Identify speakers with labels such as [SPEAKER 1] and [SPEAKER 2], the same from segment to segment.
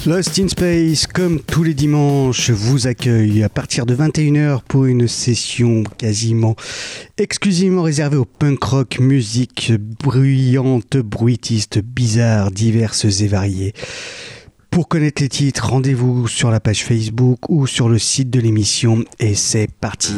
[SPEAKER 1] Lost in Space, comme tous les dimanches, vous accueille à partir de 21h pour une session quasiment exclusivement réservée au punk rock, musique bruyante, bruitiste, bizarre, diverses et variées. Pour connaître les titres, rendez-vous sur la page Facebook ou sur le site de l'émission et c'est parti.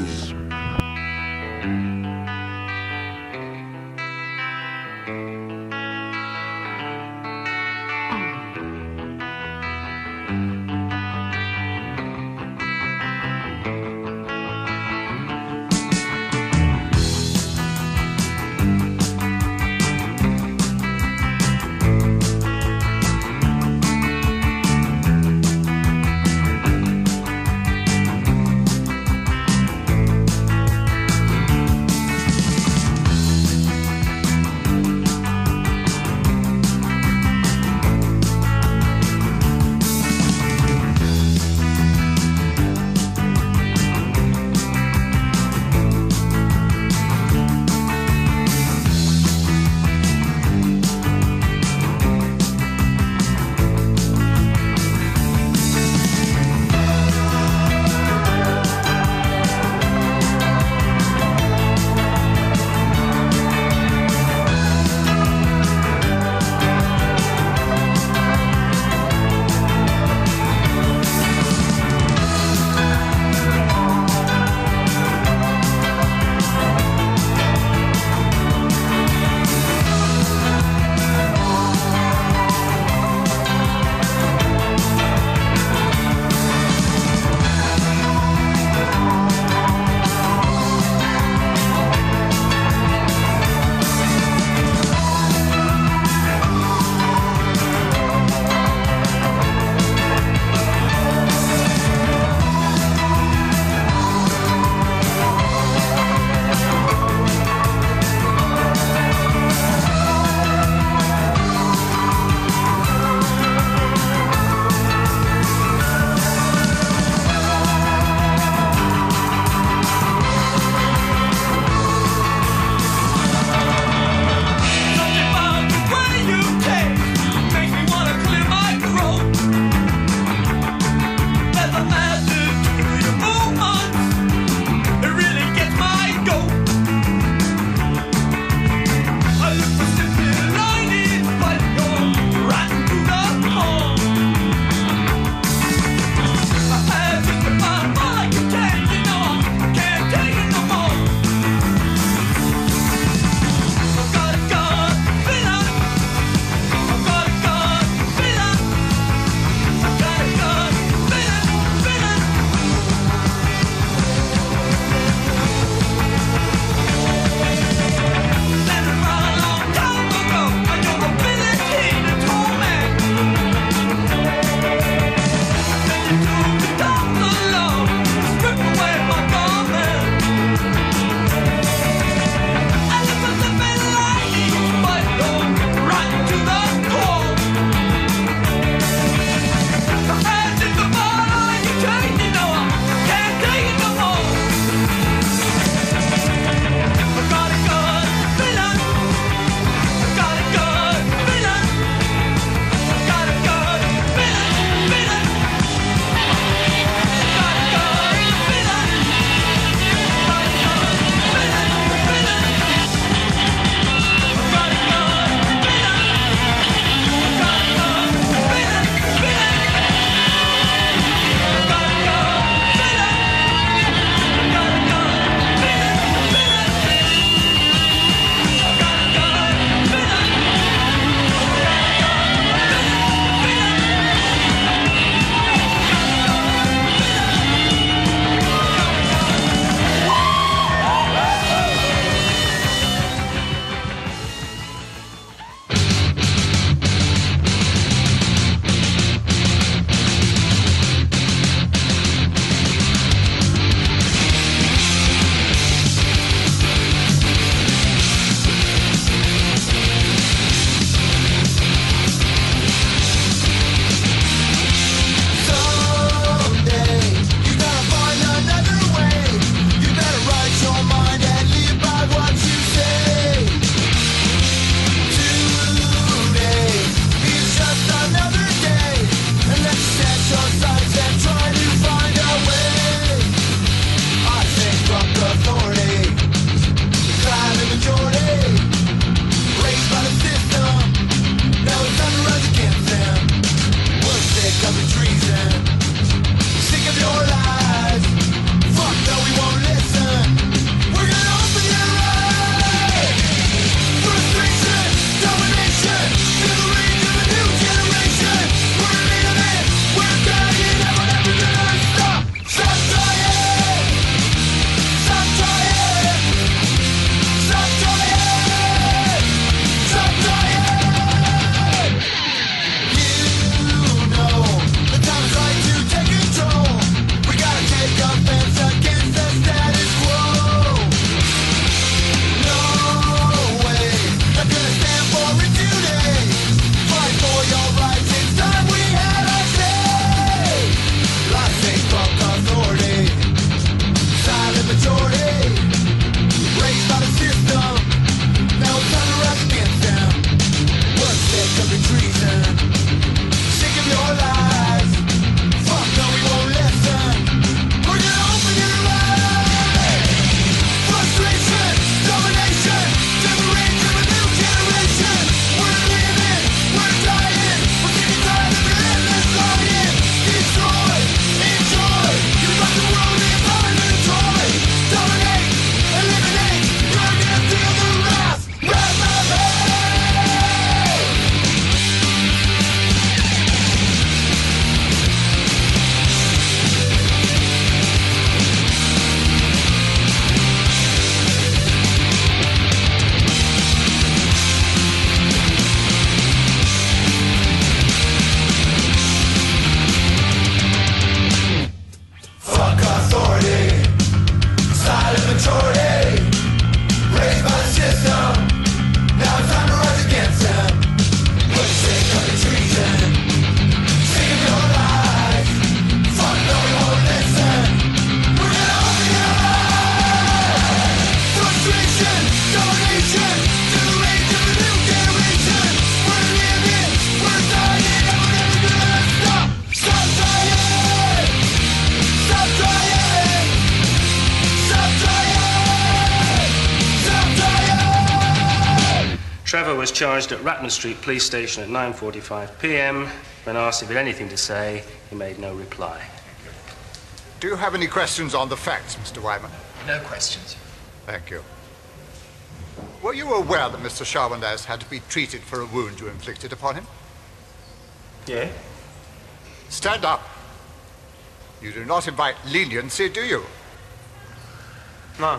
[SPEAKER 2] Trevor was charged at Ratman Street Police Station at 9:45 p.m. When asked if he had anything to say, he made no reply.
[SPEAKER 3] Do you have any questions on the facts, Mr. Wyman?
[SPEAKER 4] No questions.
[SPEAKER 3] Thank you. Were you aware that Mr. Charbonnet had to be treated for a wound you inflicted upon him?
[SPEAKER 2] Yeah?
[SPEAKER 3] Stand up. You do not invite leniency, do you?
[SPEAKER 2] No.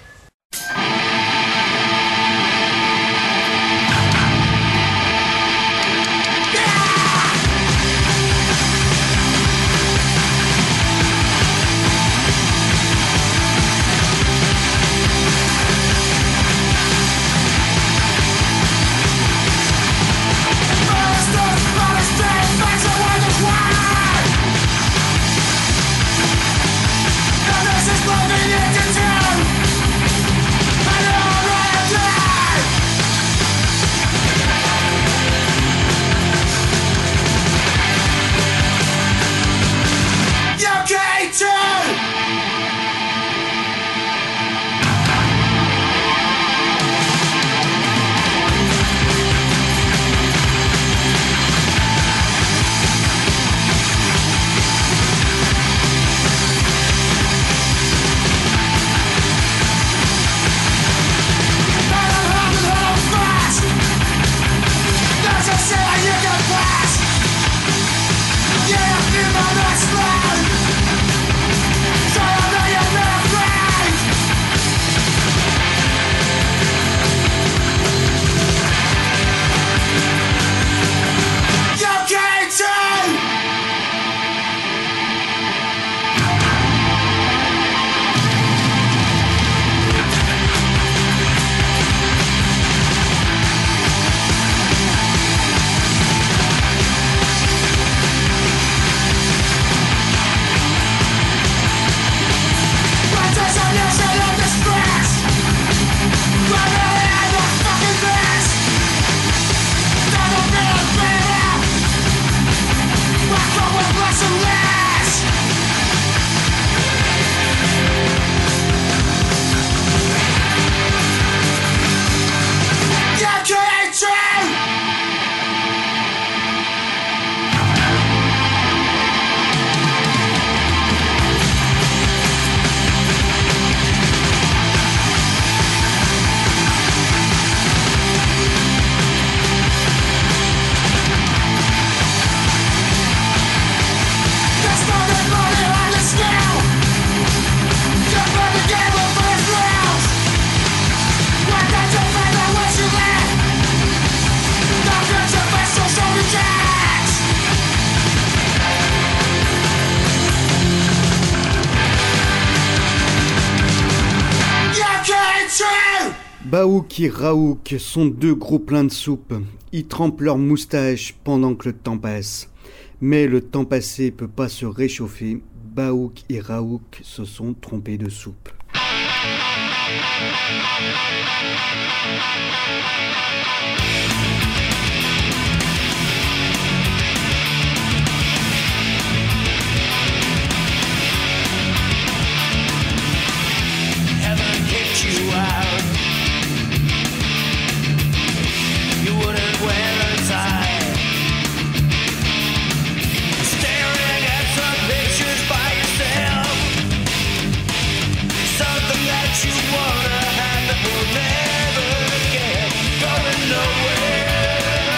[SPEAKER 1] Baouk et Raouk sont deux gros pleins de soupe. Ils trempent leurs moustaches pendant que le temps passe. Mais le temps passé peut pas se réchauffer. Baouk et Raouk se sont trompés de soupe.
[SPEAKER 5] Heaven kicked you out. You wouldn't wear a tie. Staring at some pictures by yourself. Something that you wanna have that will never get. Going nowhere.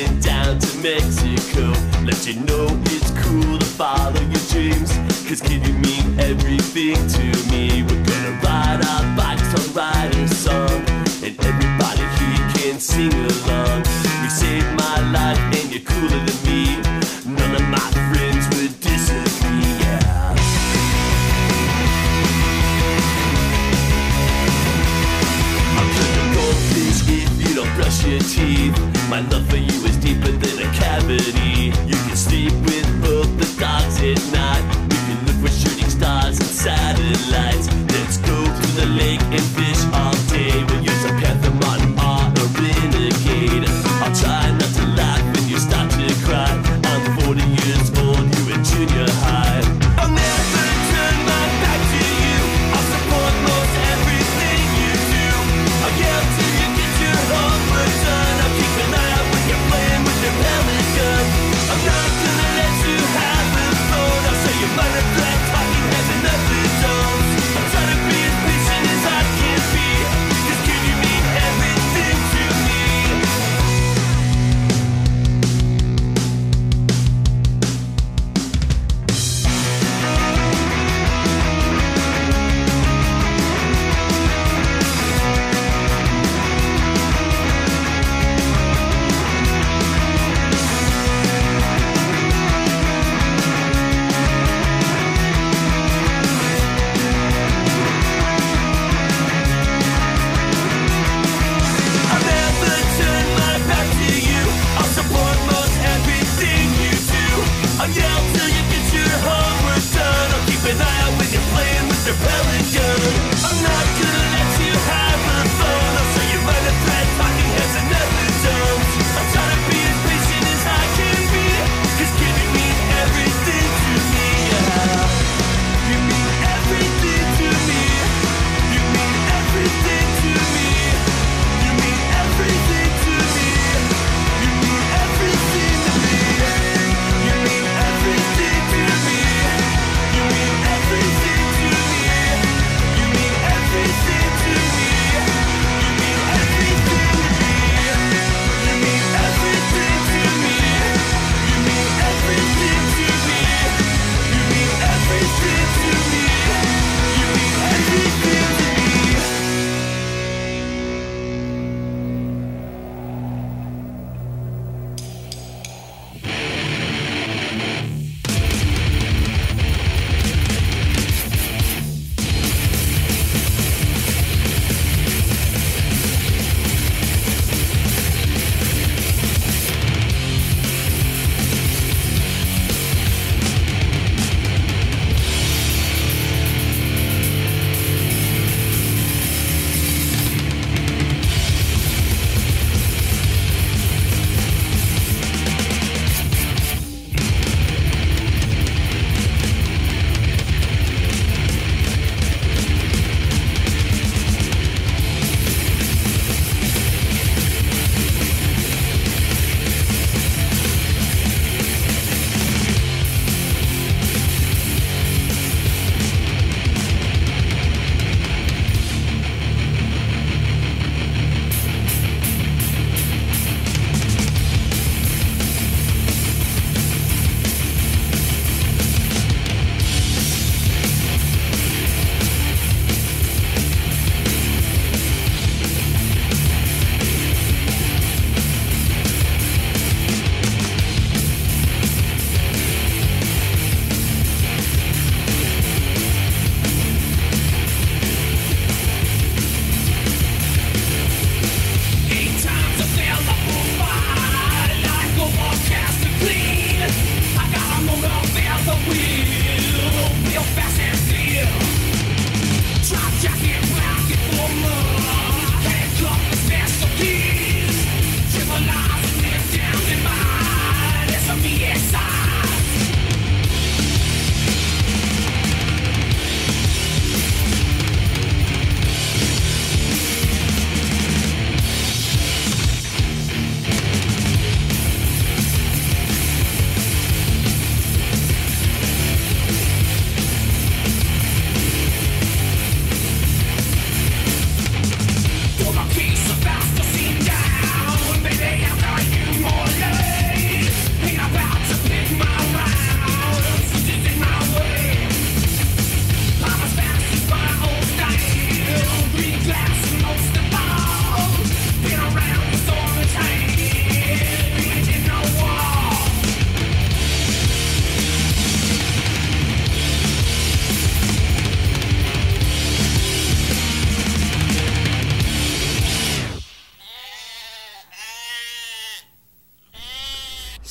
[SPEAKER 4] heading down to Mexico. Let you know it's cool to follow your dreams, 'cause kid, you mean everything to me. We're gonna ride our bikes on Rider Song, and everybody here can sing along. You saved my life and you're cooler than me. None of my friends would disagree, yeah. I'm gonna goldfish if you don't brush your teeth. My love for you is deeper than a cavity. You can sleep with both the dogs at night. We can look for shooting stars and satellites. Let's go to the lake and fish all day. We'll use a panther, modern art, or renegade. I'll try not to laugh when you start to cry. I'm 40 years old, you're in junior high. I'll never turn my back to you. I'll support most everything you do. I'll yell till you get your homework done. I'll keep an eye out when you're playing with your pellet gun. I'm not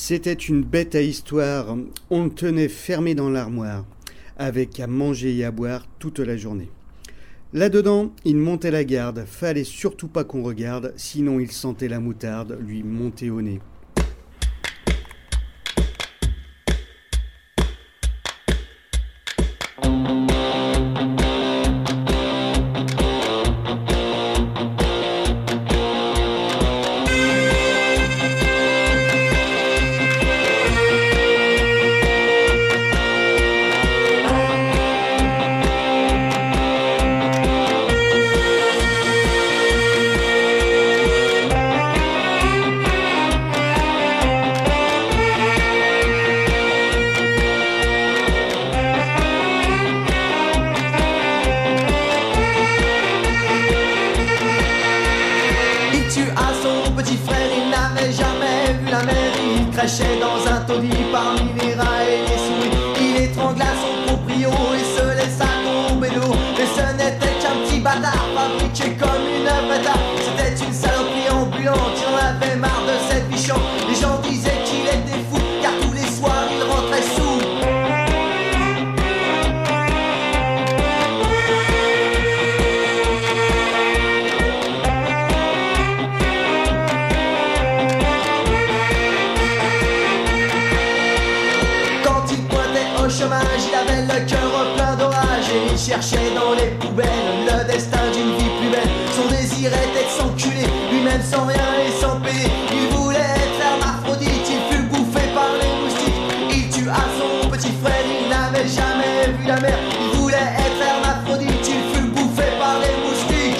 [SPEAKER 1] C'était une bête à histoire, on le tenait fermé dans l'armoire, avec à manger et à boire toute la journée. Là-dedans, il montait la garde, fallait surtout pas qu'on regarde, sinon il sentait la moutarde lui monter au nez.
[SPEAKER 6] Crachait dans un taudis parmi les rats et les souris. Il étrangla son proprio et se laissa tomber d'eau. Et ce n'était qu'un petit bâtard fabriqué comme une œuvre d'art. C'était une saloperie ambulante, il en avait marre de cette vie chiante. Les gens disaient qu'il était fou car tous les soirs il rentrait sous. Il avait le cœur plein d'orage et il cherchait dans les poubelles le destin d'une vie plus belle. Son désir était de s'enculer, lui-même sans rien et sans payer. Il voulait être hermaphrodite, il fut bouffé par les moustiques. Il tua son petit frère, il n'avait jamais vu la mer. Il voulait être hermaphrodite, il fut bouffé par les moustiques.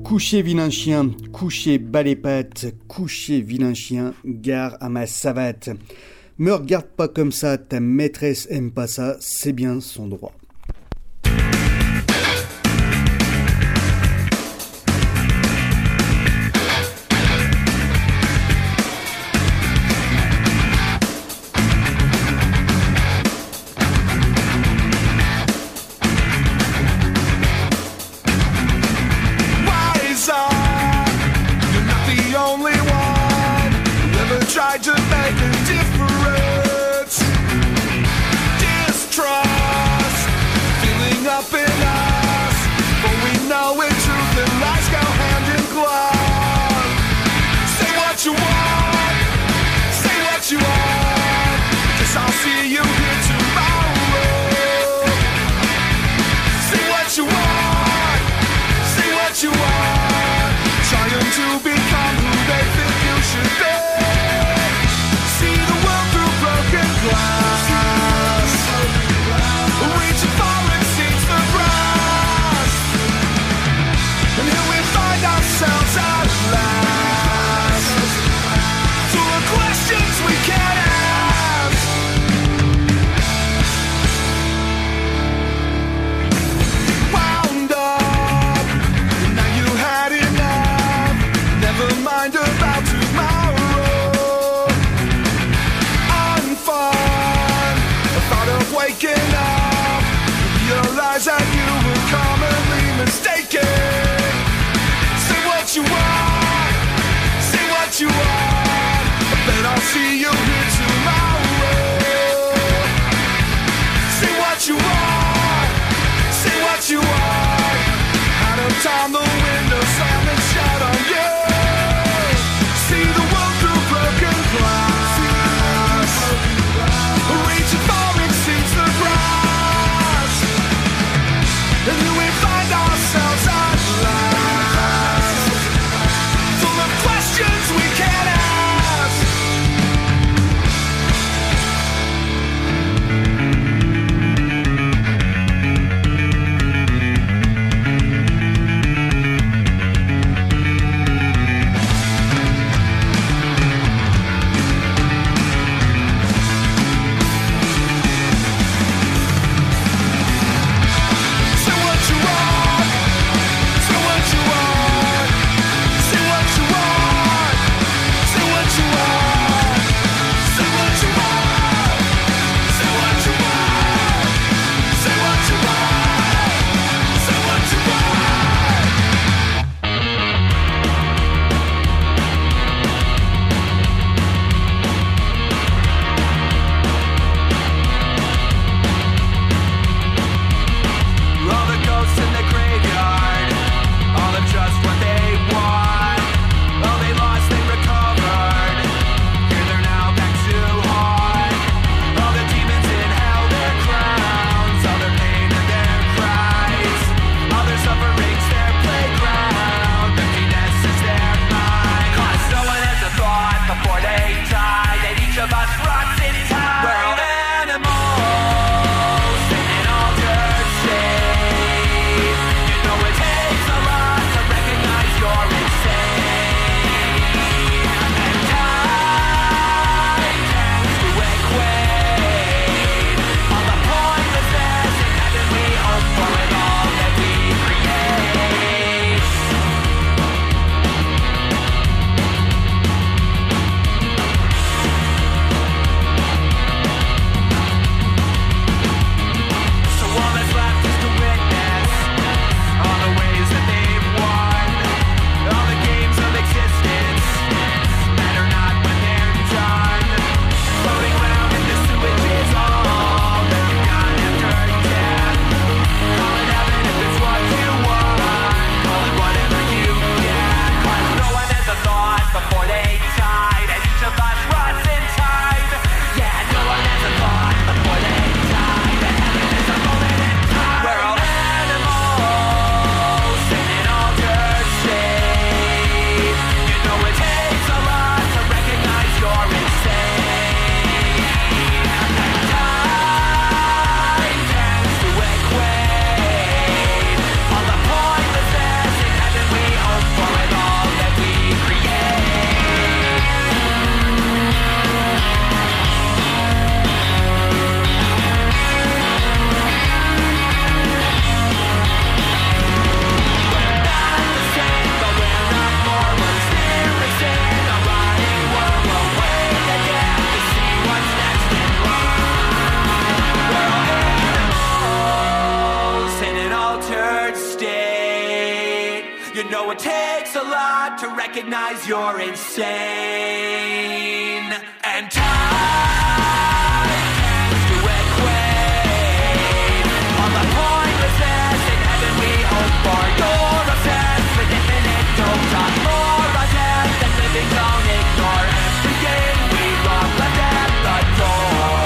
[SPEAKER 1] Couché vilain chien, couché bas les pattes, couché vilain chien, gare à ma savate. Me regarde pas comme ça, ta maîtresse aime pas ça, c'est bien son droit.
[SPEAKER 5] Tried to make a difference. Distrust filling up in us, but we know it, truth and lies go hand in glove. Say what you want, say what you want, 'cause I'll see you here tomorrow. Say what you want, say what you want, trying to become who they think you should be. Glass, reaching far and sees the grass, and here we find ourselves at last, full of questions we can't ask. Wound up, now you had enough, never mind about tomorrow. Waking up, realize that you were commonly mistaken. Say what you want, say what you want, I bet I'll see you here tomorrow. Say what you want, say what you want, out of time the window slammed and shut on you. See the world through broken glass, reaching for the grass.
[SPEAKER 7] You know it takes a lot to recognize you're insane. And time tends to equate all the pointlessness in heaven we hope for. You're obsessed with infinite dopes on more attempts than living don't ignore every game we lost left at the door.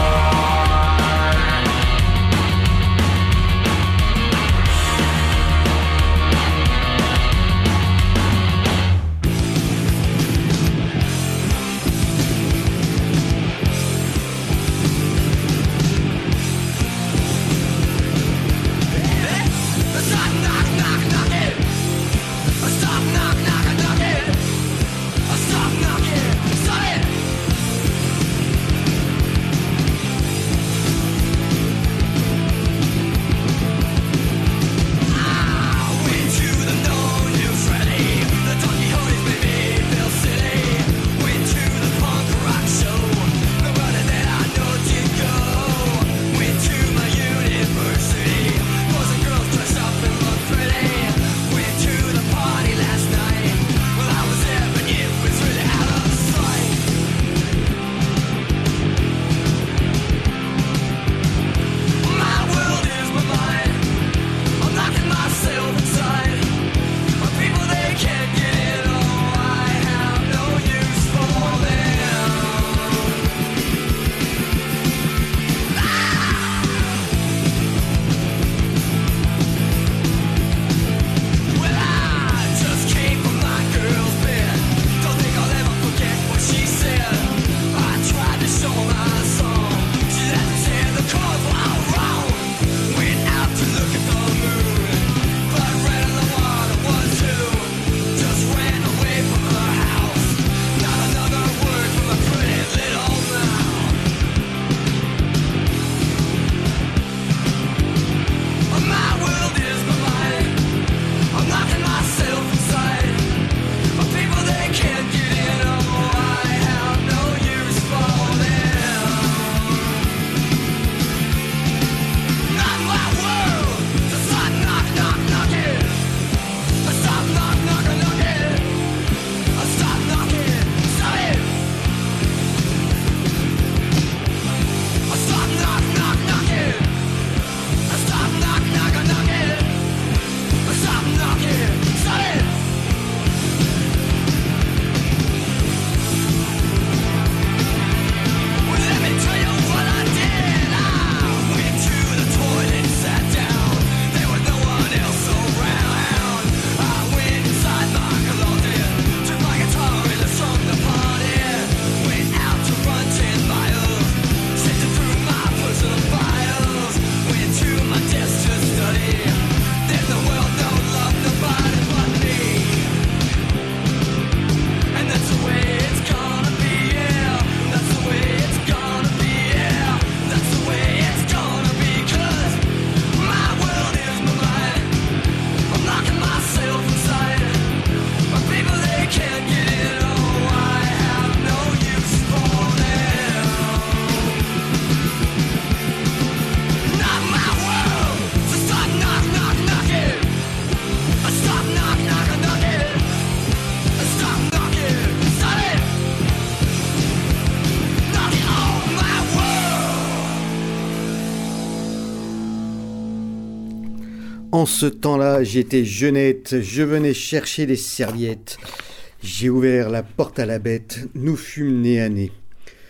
[SPEAKER 1] En ce temps-là, j'étais jeunette, je venais chercher des serviettes. J'ai ouvert la porte à la bête, nous fûmes nez à nez.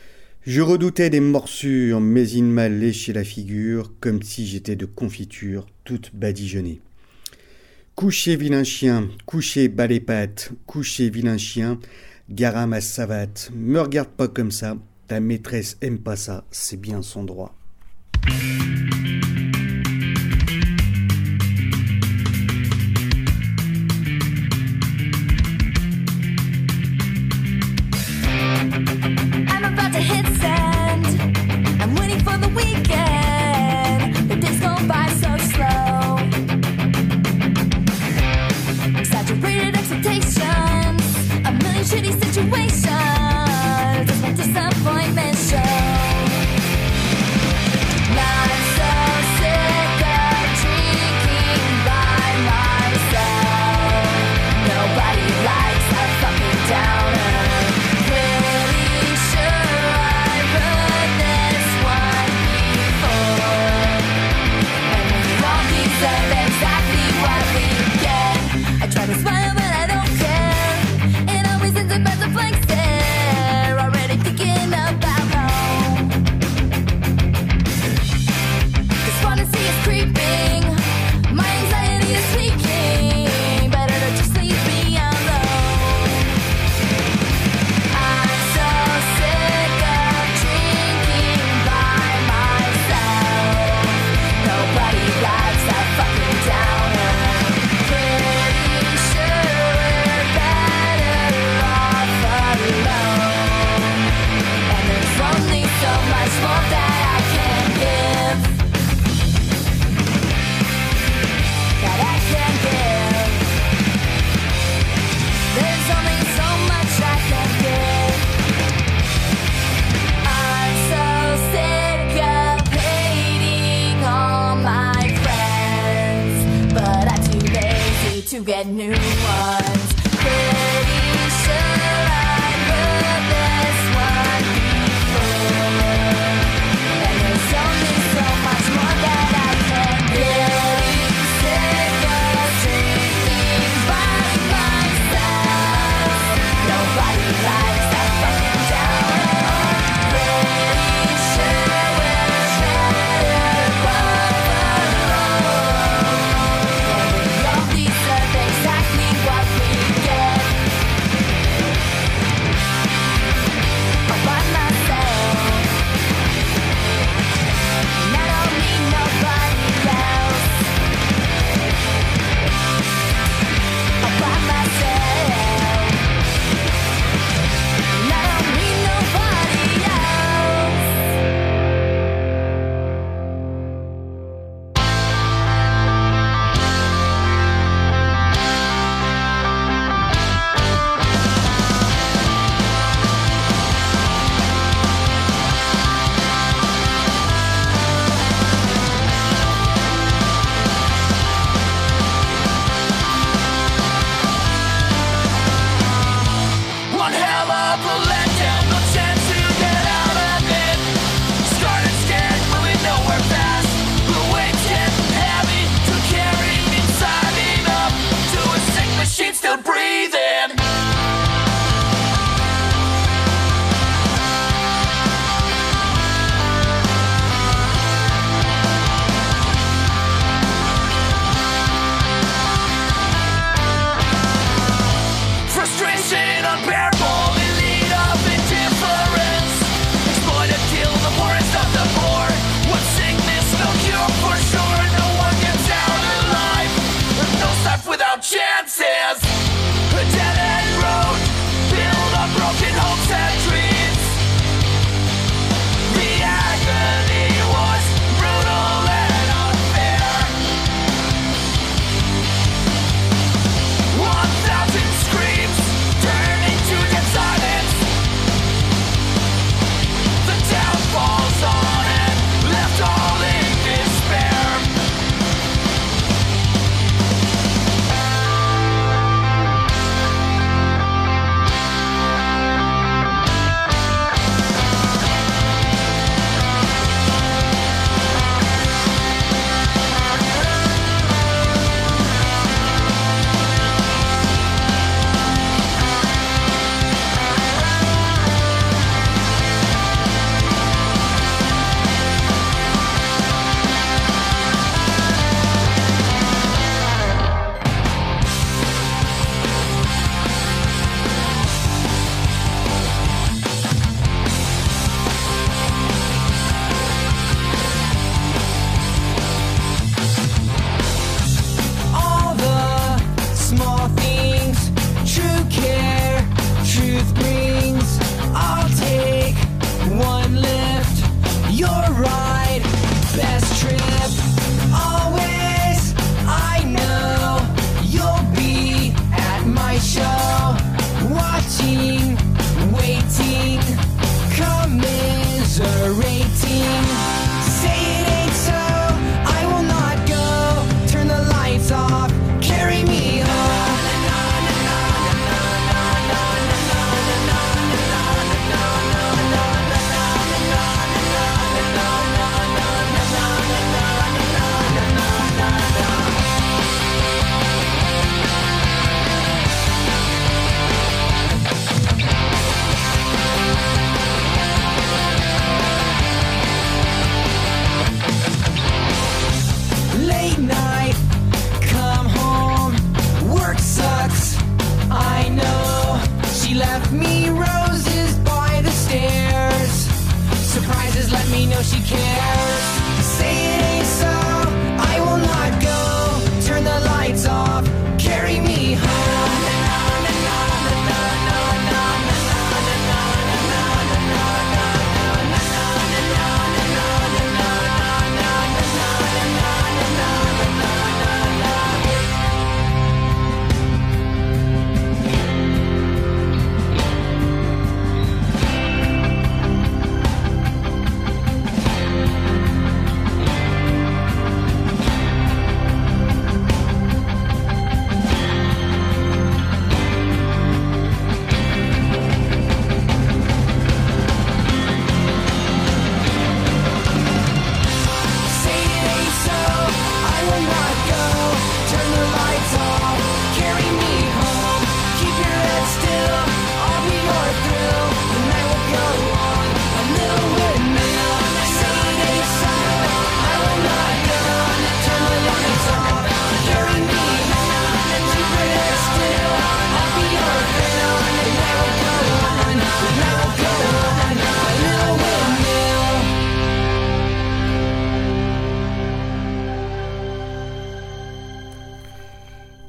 [SPEAKER 1] Je redoutais des morsures, mais il m'a léché la figure, comme si j'étais de confiture, toute badigeonnée. Couchez vilain chien, couchez bas les pattes, couchez vilain chien, gare à ma savate, me regarde pas comme ça, ta maîtresse aime pas ça, c'est bien son droit.
[SPEAKER 8] I'm about to hit send. I'm waiting for the weekend. The days go by so slow. Exaggerated expectations. A million shitty situations. That's my disappointment show. Nonsense. get new ones. Pretty sure I heard this one before, and there's only so much more that I can get. Sick of drinking by myself. Nobody likes that fucking down. Pretty sure we're better overall. And we all deserve exactly what we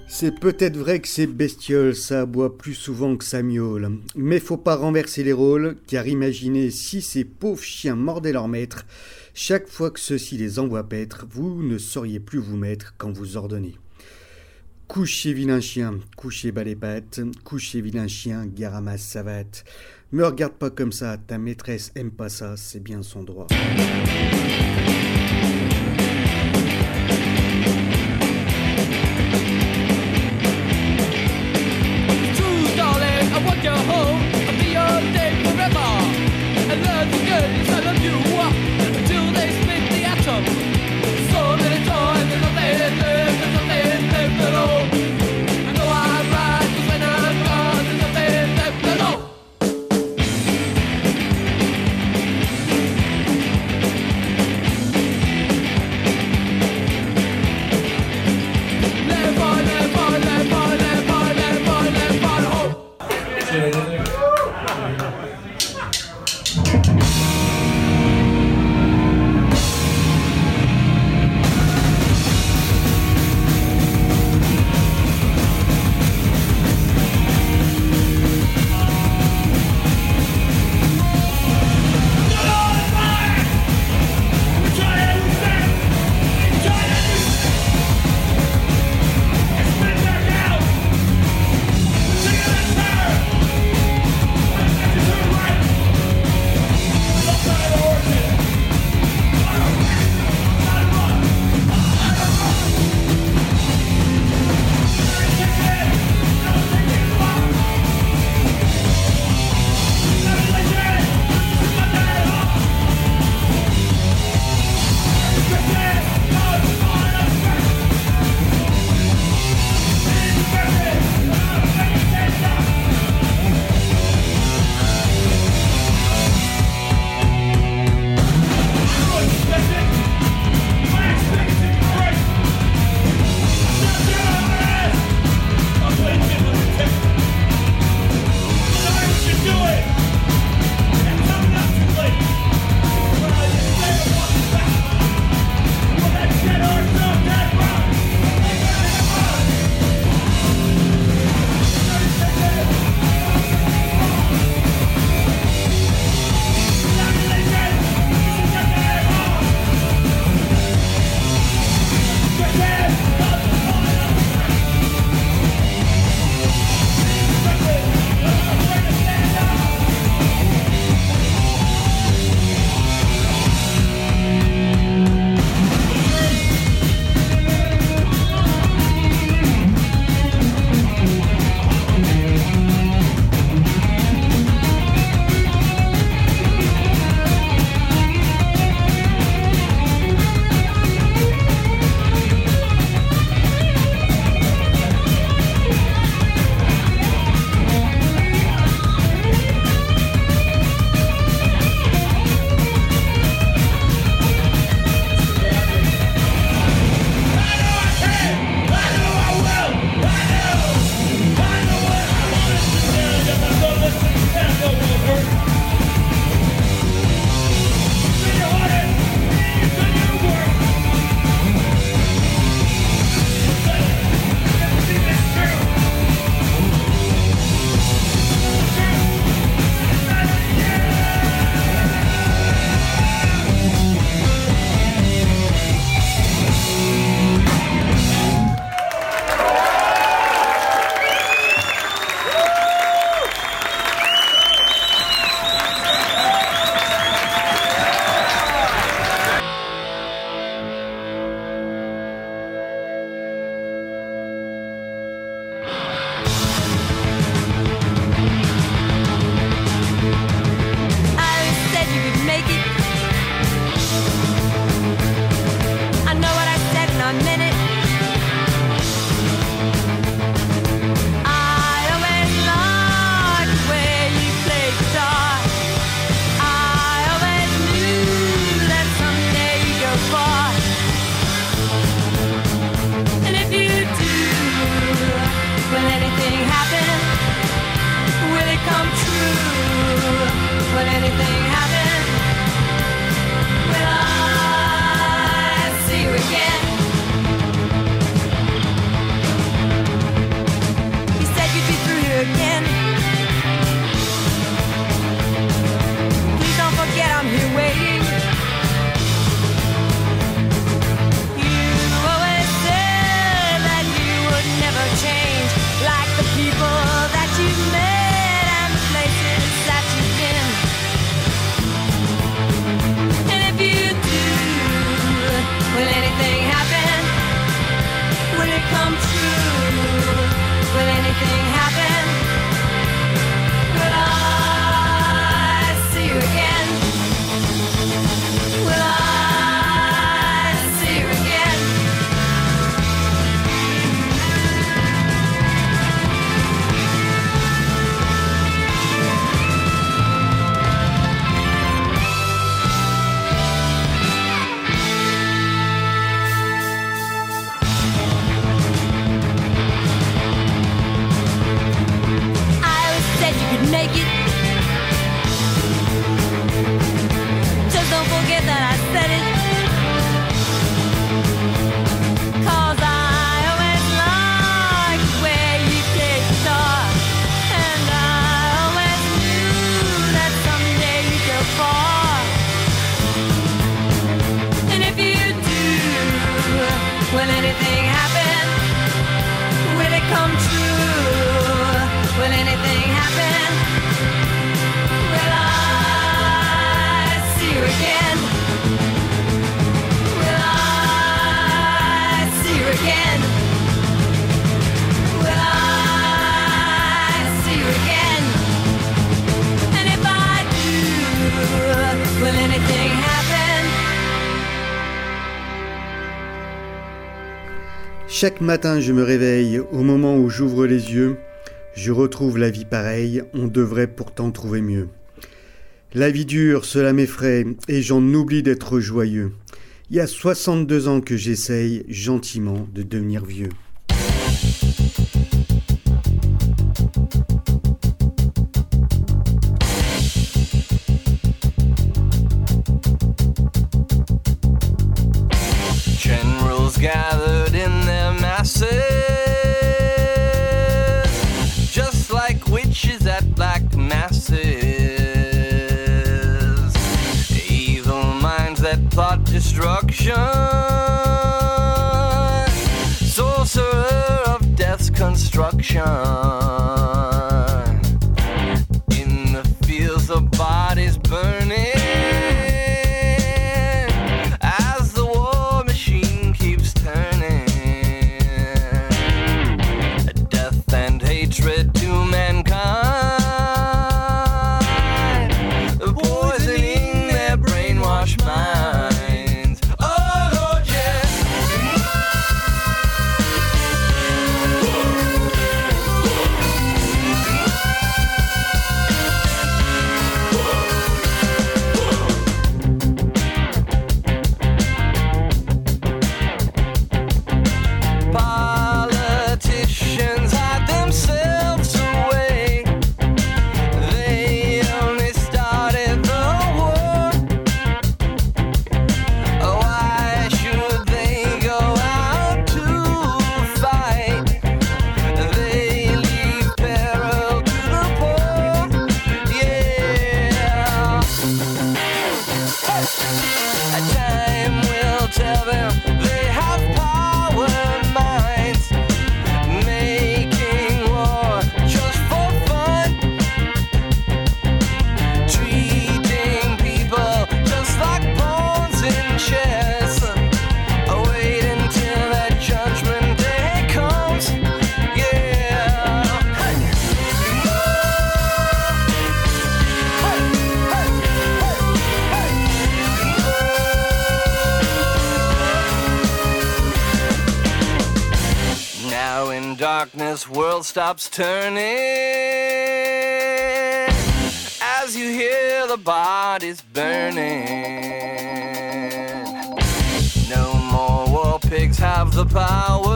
[SPEAKER 1] C'est peut-être vrai que ces bestioles, ça aboie plus souvent que ça miaule. Mais faut pas renverser les rôles, car imaginez si ces pauvres chiens mordaient leur maître, chaque fois que ceux-ci les envoient paître, vous ne sauriez plus vous mettre quand vous ordonnez. Couchez vilain chien, couchez bas les pattes, couchez vilain chien, gare à ma savate. Me regarde pas comme ça, ta maîtresse aime pas ça, c'est bien son droit. Chaque matin je me réveille, au moment où j'ouvre les yeux, je retrouve la vie pareille, on devrait pourtant trouver mieux. La vie dure, cela m'effraie, et j'en oublie d'être joyeux. Il y a 62 ans que j'essaye gentiment de devenir vieux.
[SPEAKER 9] Generals gathered in their masses, just like witches at black masses. Evil minds that plot destruction, sorcerer of death's construction. In the fields the bodies burning, hatred to mankind, poisoning their brainwashed minds. Oh Lord, politicians hide themselves away. They only started the war. Why should they go out to fight? They leave peril to the poor. Yeah. Time will tell them they have power and minds, making war just for fun, treating people just like pawns in chess. Wait until that judgment day comes. Yeah. Now in darkness, world stops turning as you hear the bodies burning. No more war pigs have the power,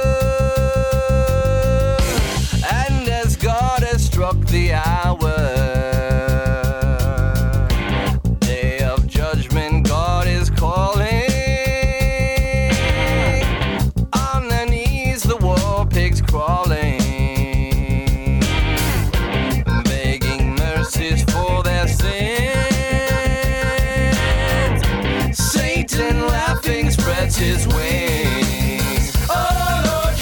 [SPEAKER 9] and as God has struck the hour, day of judgment, God is calling. On their knees, the war pigs crawling, begging mercies for their sins. Satan laughing spreads his wings. Oh Lord,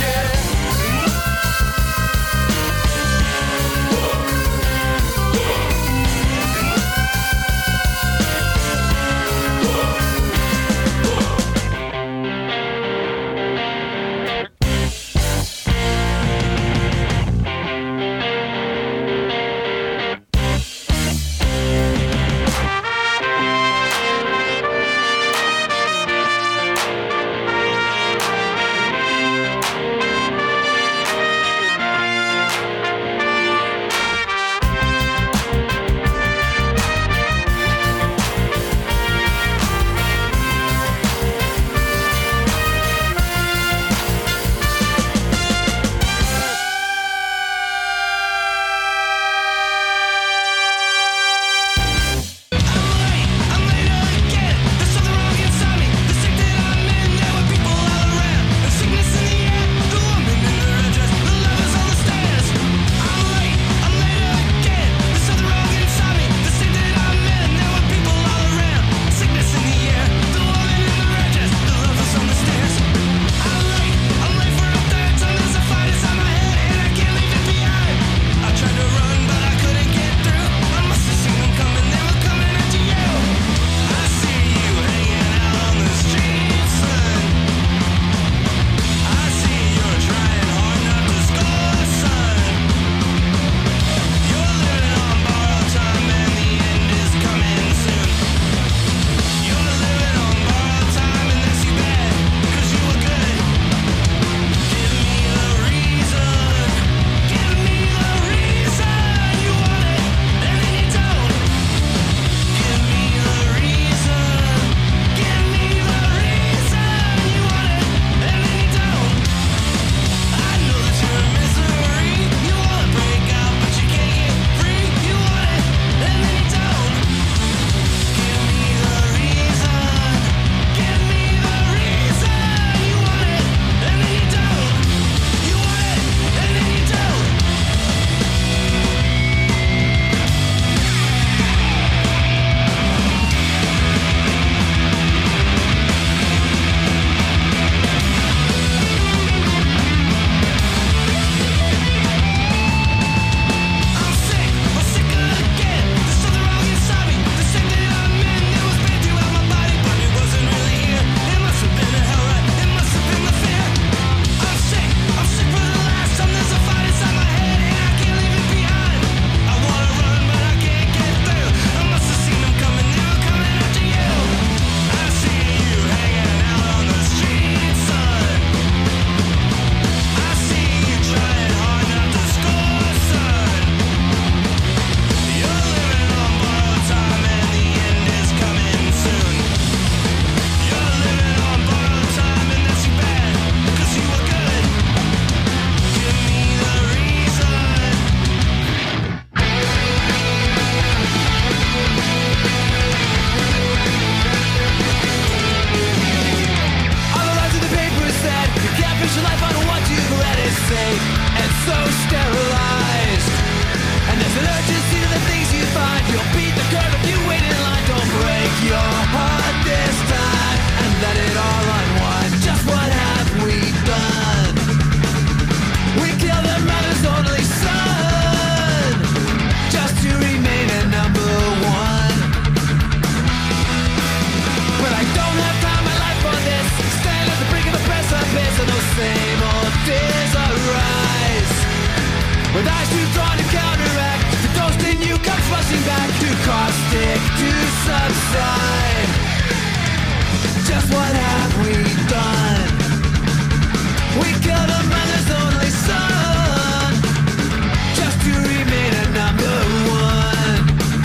[SPEAKER 5] sign. Just what have we done? We killed a mother's only son, just to remain a number one.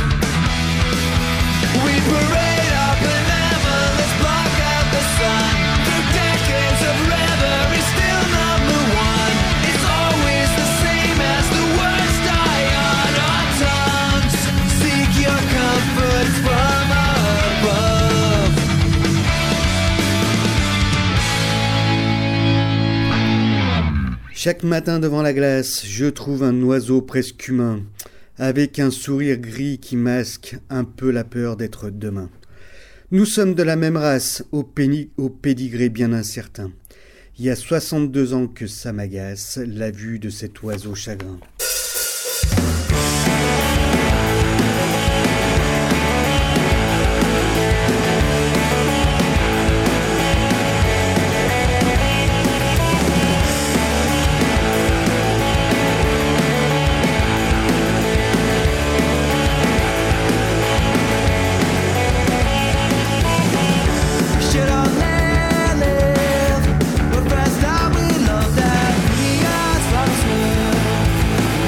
[SPEAKER 5] We parade our benevolence, block out the sun. Through decades of reverie, still number one. It's always the same as the words die on our tongues. Seek your comfort from above.
[SPEAKER 1] Chaque matin devant la glace, je trouve un oiseau presque humain, avec un sourire gris qui masque un peu la peur d'être demain. Nous sommes de la même race, au pédigré bien incertain. Il y a 62 ans que ça m'agace, la vue de cet oiseau chagrin.
[SPEAKER 5] Should all live, but first time we love that we are from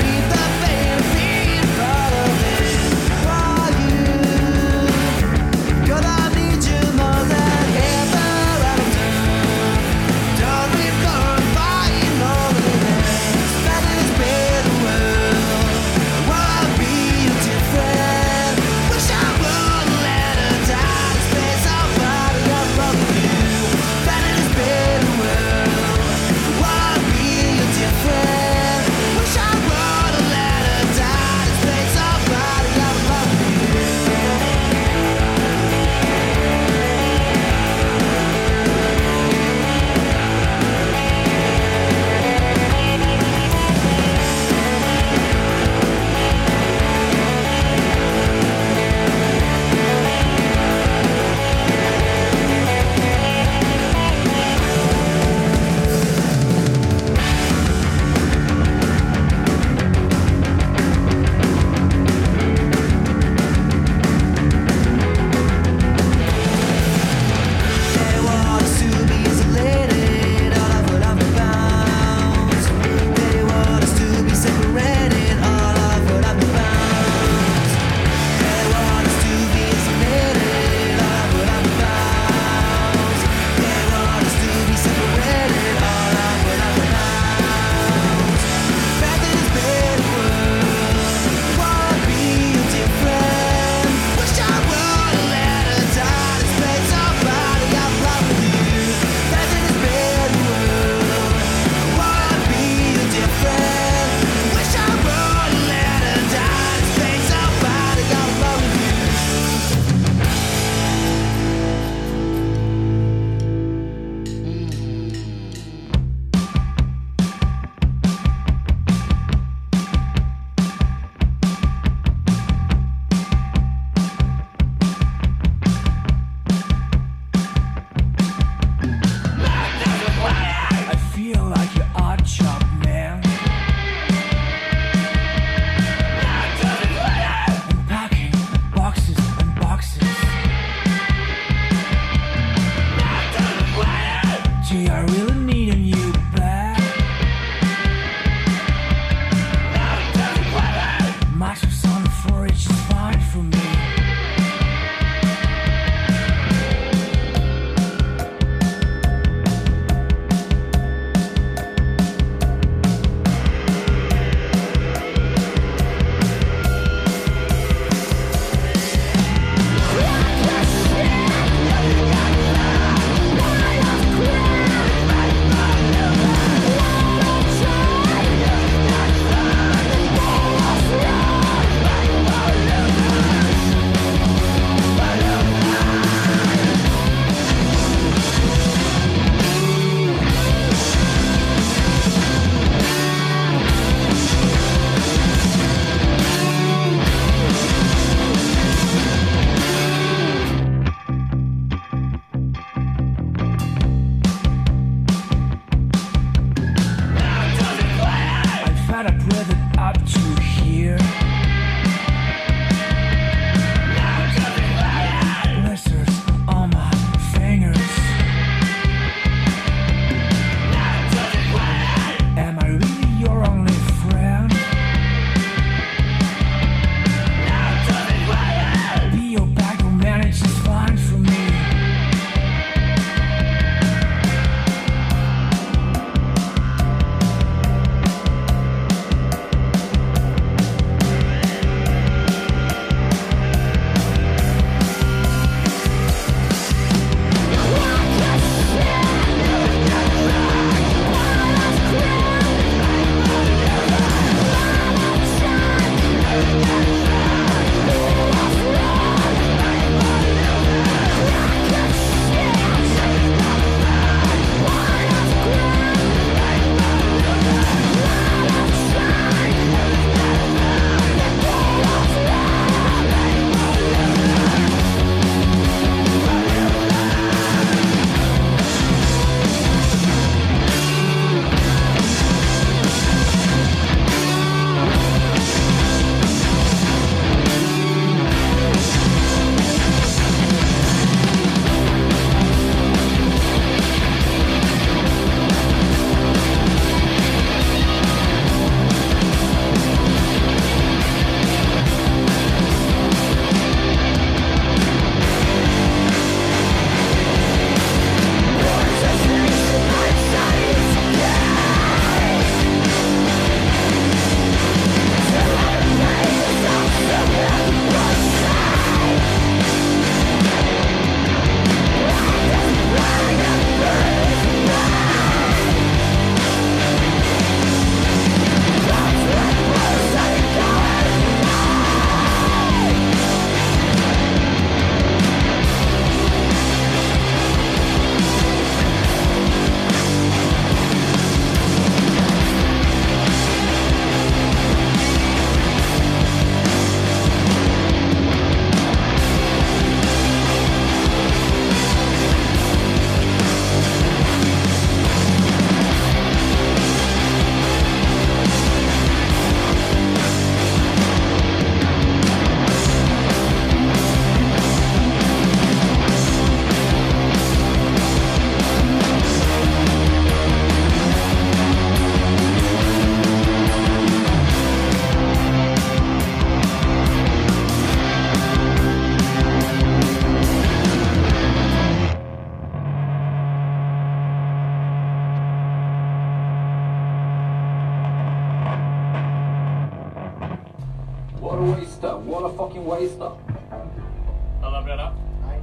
[SPEAKER 10] fucking waste då.
[SPEAKER 11] Alla beredda?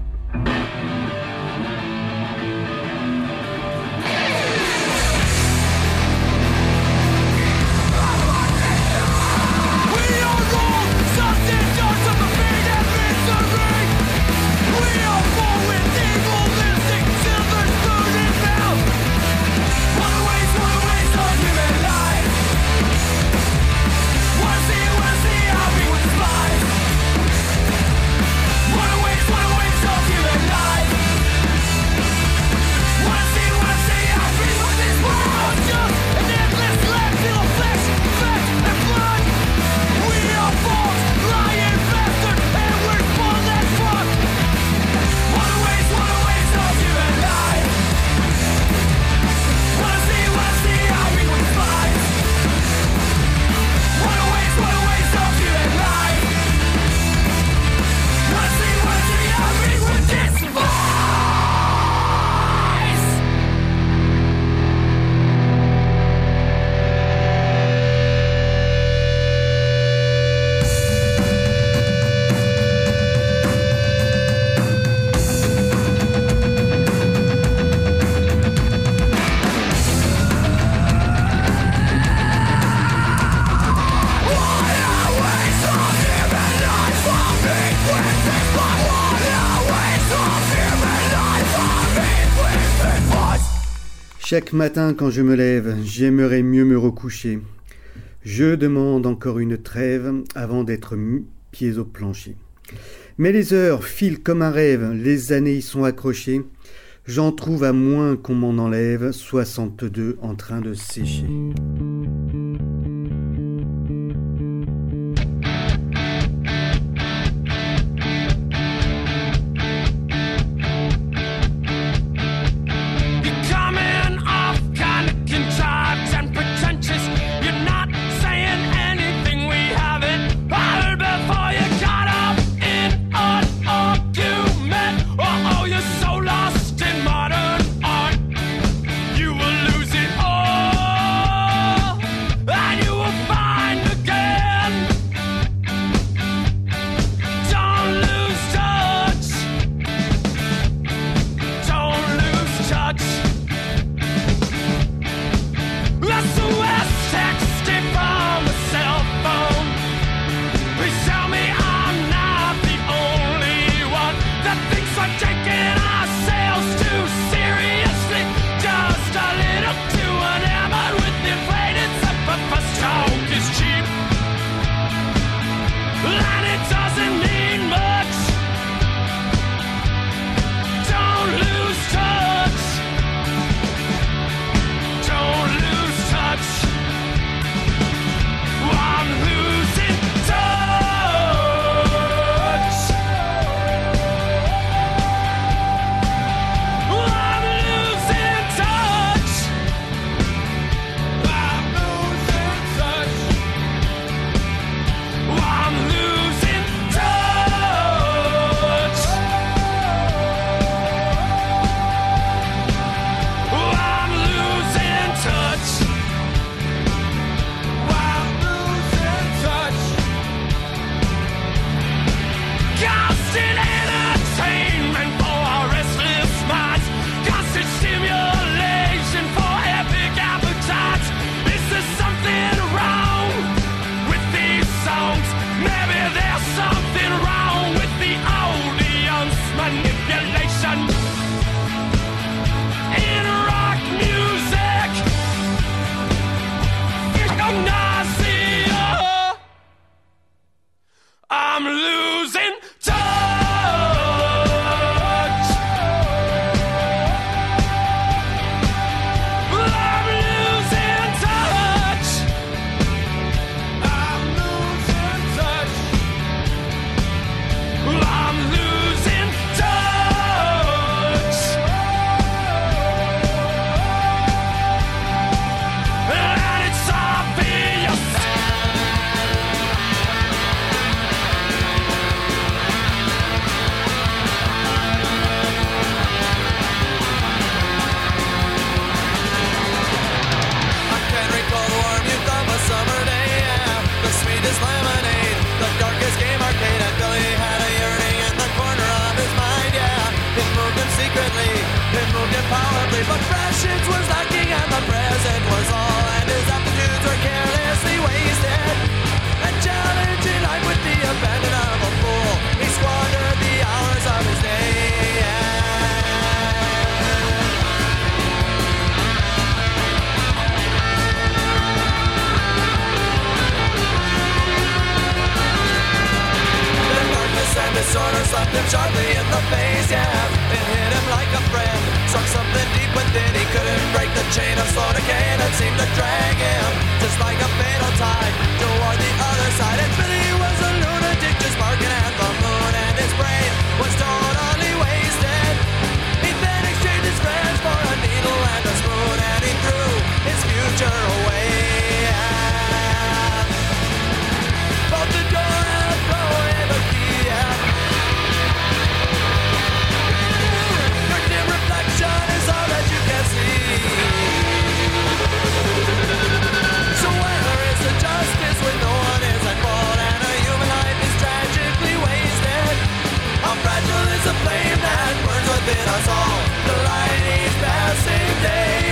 [SPEAKER 1] Chaque matin quand je me lève, j'aimerais mieux me recoucher. Je demande encore une trêve avant d'être pieds au plancher. Mais les heures filent comme un rêve, les années y sont accrochées. J'en trouve à moins qu'on m'en enlève 62 en train de sécher.
[SPEAKER 5] You will lose it all.
[SPEAKER 9] slapped him sharply in the face, yeah. It hit him like a friend, struck something deep within. He couldn't break the chain of slow decay that seemed to drag him, just like a fatal tide, toward the other side. And Billy was a lunatic, just barking at the moon, and his brain was totally wasted. He then exchanged his friends for a needle and a spoon, and he threw his future away. Both the door and the throw away the key, yeah. Your dim reflection is all that you can see. So where is the justice when no one is at fault and a human life is tragically wasted? How fragile is the flame that burns within us all? The light is passing day.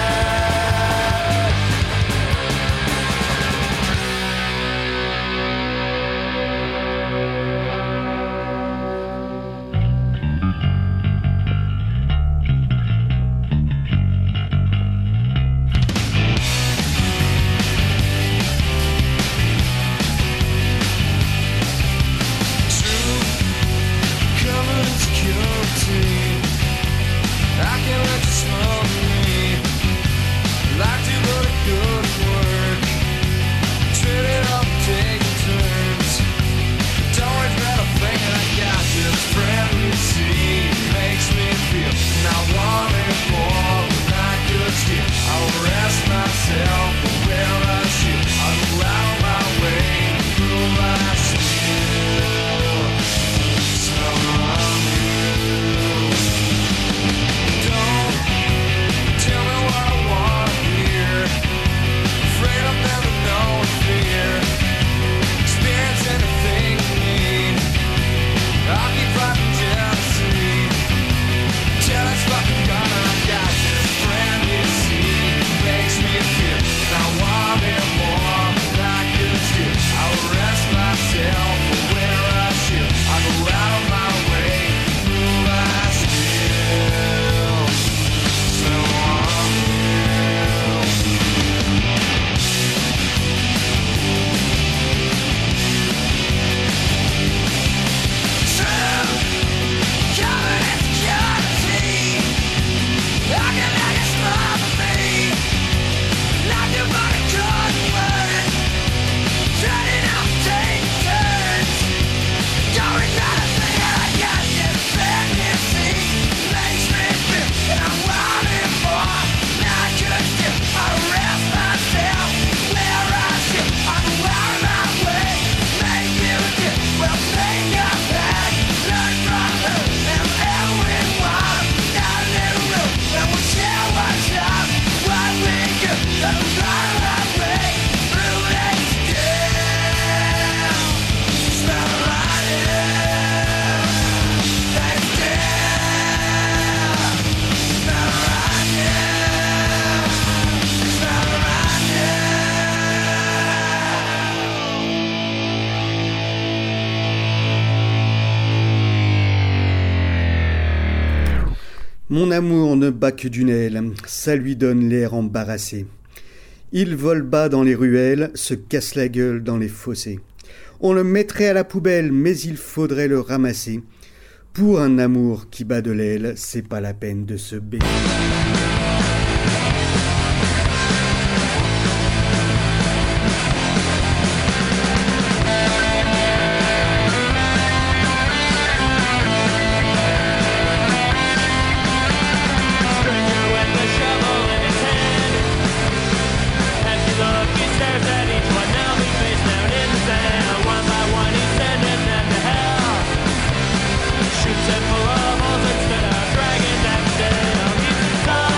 [SPEAKER 1] Mon amour ne bat que d'une aile, ça lui donne l'air embarrassé. Il vole bas dans les ruelles, se casse la gueule dans les fossés. On le mettrait à la poubelle, mais il faudrait le ramasser. Pour un amour qui bat de l'aile, c'est pas la peine de se baisser.
[SPEAKER 9] Shoots it full of holes instead of dragging them down. He's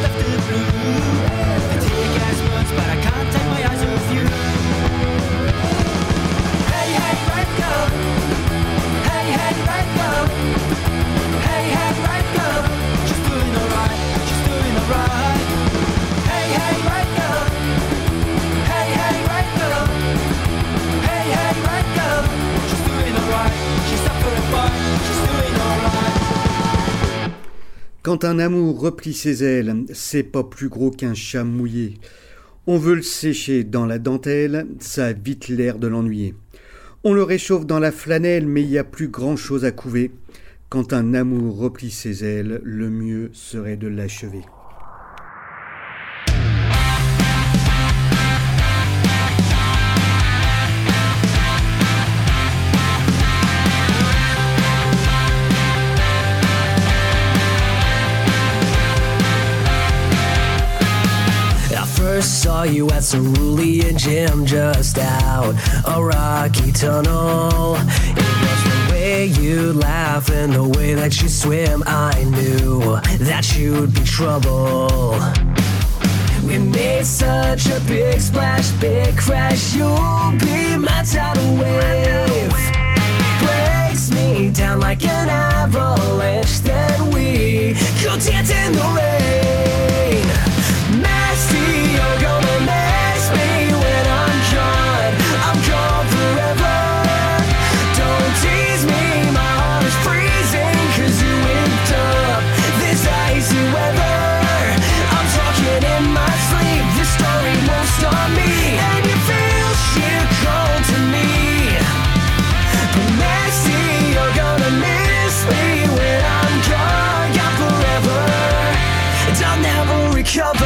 [SPEAKER 6] left it blue. The tear gas burns, but I can't take my eyes off you. Hey, hey, right girl. Hey, hey, right girl. Hey, hey, right girl. She's doing alright, she's doing alright. Hey, hey, right girl. Hey, hey, right girl. Hey, hey, right girl. She's doing alright, she's up for a fight, she's doing alright.
[SPEAKER 1] Quand un amour replie ses ailes, c'est pas plus gros qu'un chat mouillé. On veut le sécher dans la dentelle, ça a vite l'air de l'ennuyer. On le réchauffe dans la flanelle, mais il y a plus grand chose à couver. Quand un amour replie ses ailes, le mieux serait de l'achever.
[SPEAKER 10] First saw you at Cerulean Gym, just out a rocky tunnel. It was the way you laugh and the way that you swim. I knew that you'd be trouble. We made such a big splash, big crash. You'll be my tidal wave. Breaks me down like an avalanche. Then we go dance in the rain. Nasty, you're gonna miss me when I'm gone. I'm gone forever. Don't tease me, my heart is freezing, 'cause you whipped up this icy weather. I'm talking in my sleep, this story won't stop me. And you feel shit call to me. But nasty, you're gonna miss me when I'm gone. Gone forever, and I'll never recover.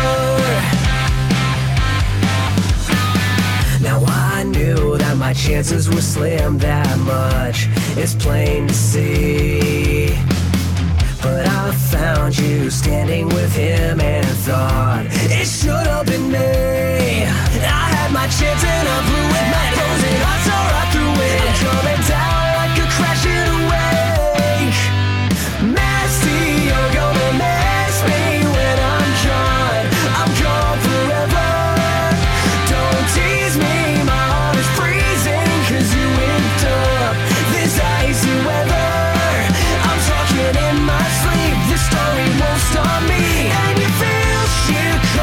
[SPEAKER 10] Now I knew that my chances were slim, that much it's plain to see. But I found you standing with him and thought it should have been me. I had my chance and I blew it. My frozen heart tore right through it. I'm coming down like a crashing wake. Nasty, you're gonna miss me when I'm gone. I'm gone forever. Don't tease me, my heart is freezing, 'cause you whipped up this icy weather. I'm talking in my sleep, this story won't stop me. And you feel shit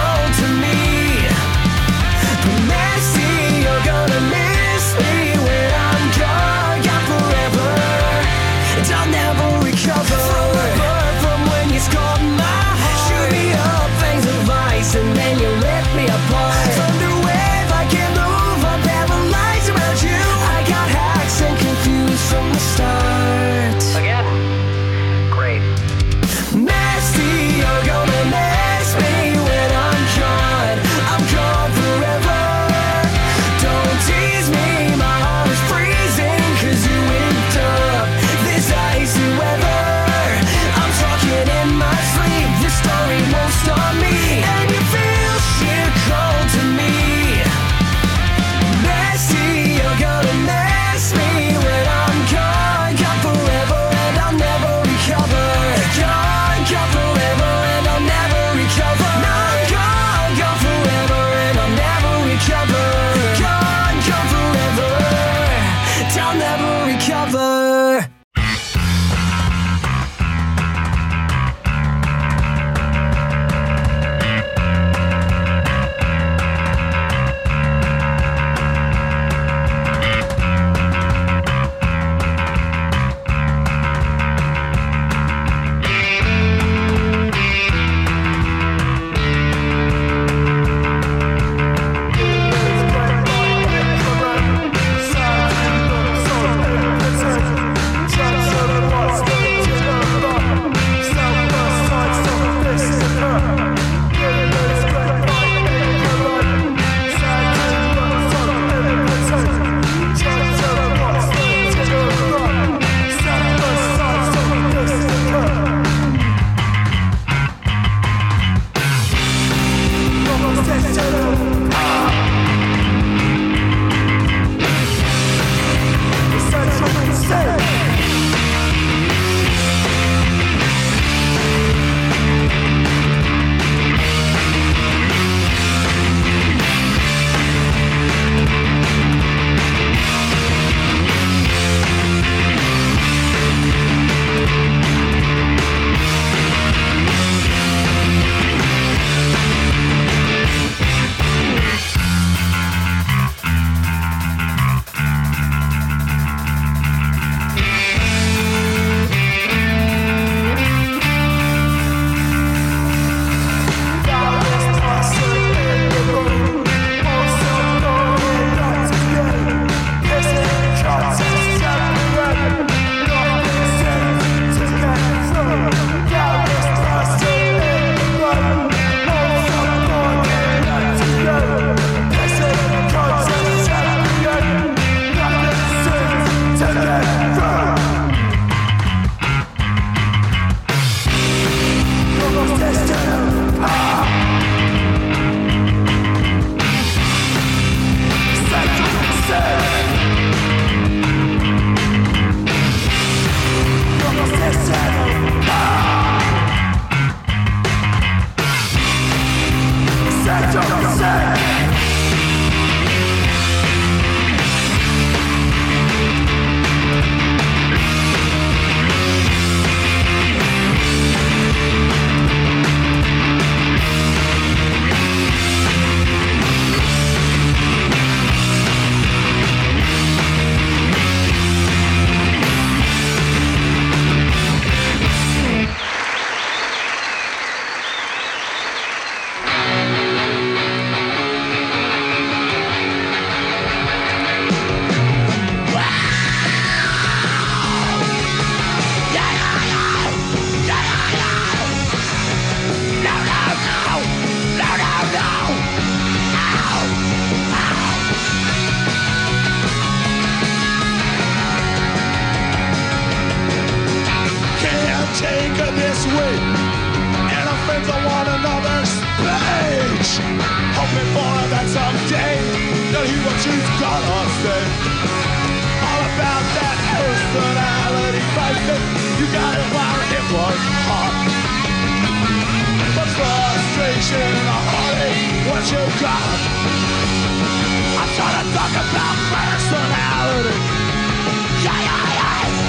[SPEAKER 5] wish, hoping for that someday that he will choose God or stay. All about that personality crisis, you got it while it was hot. But frustration and heartache, what you got? I'm trying to talk about personality. Yeah, yeah, yeah.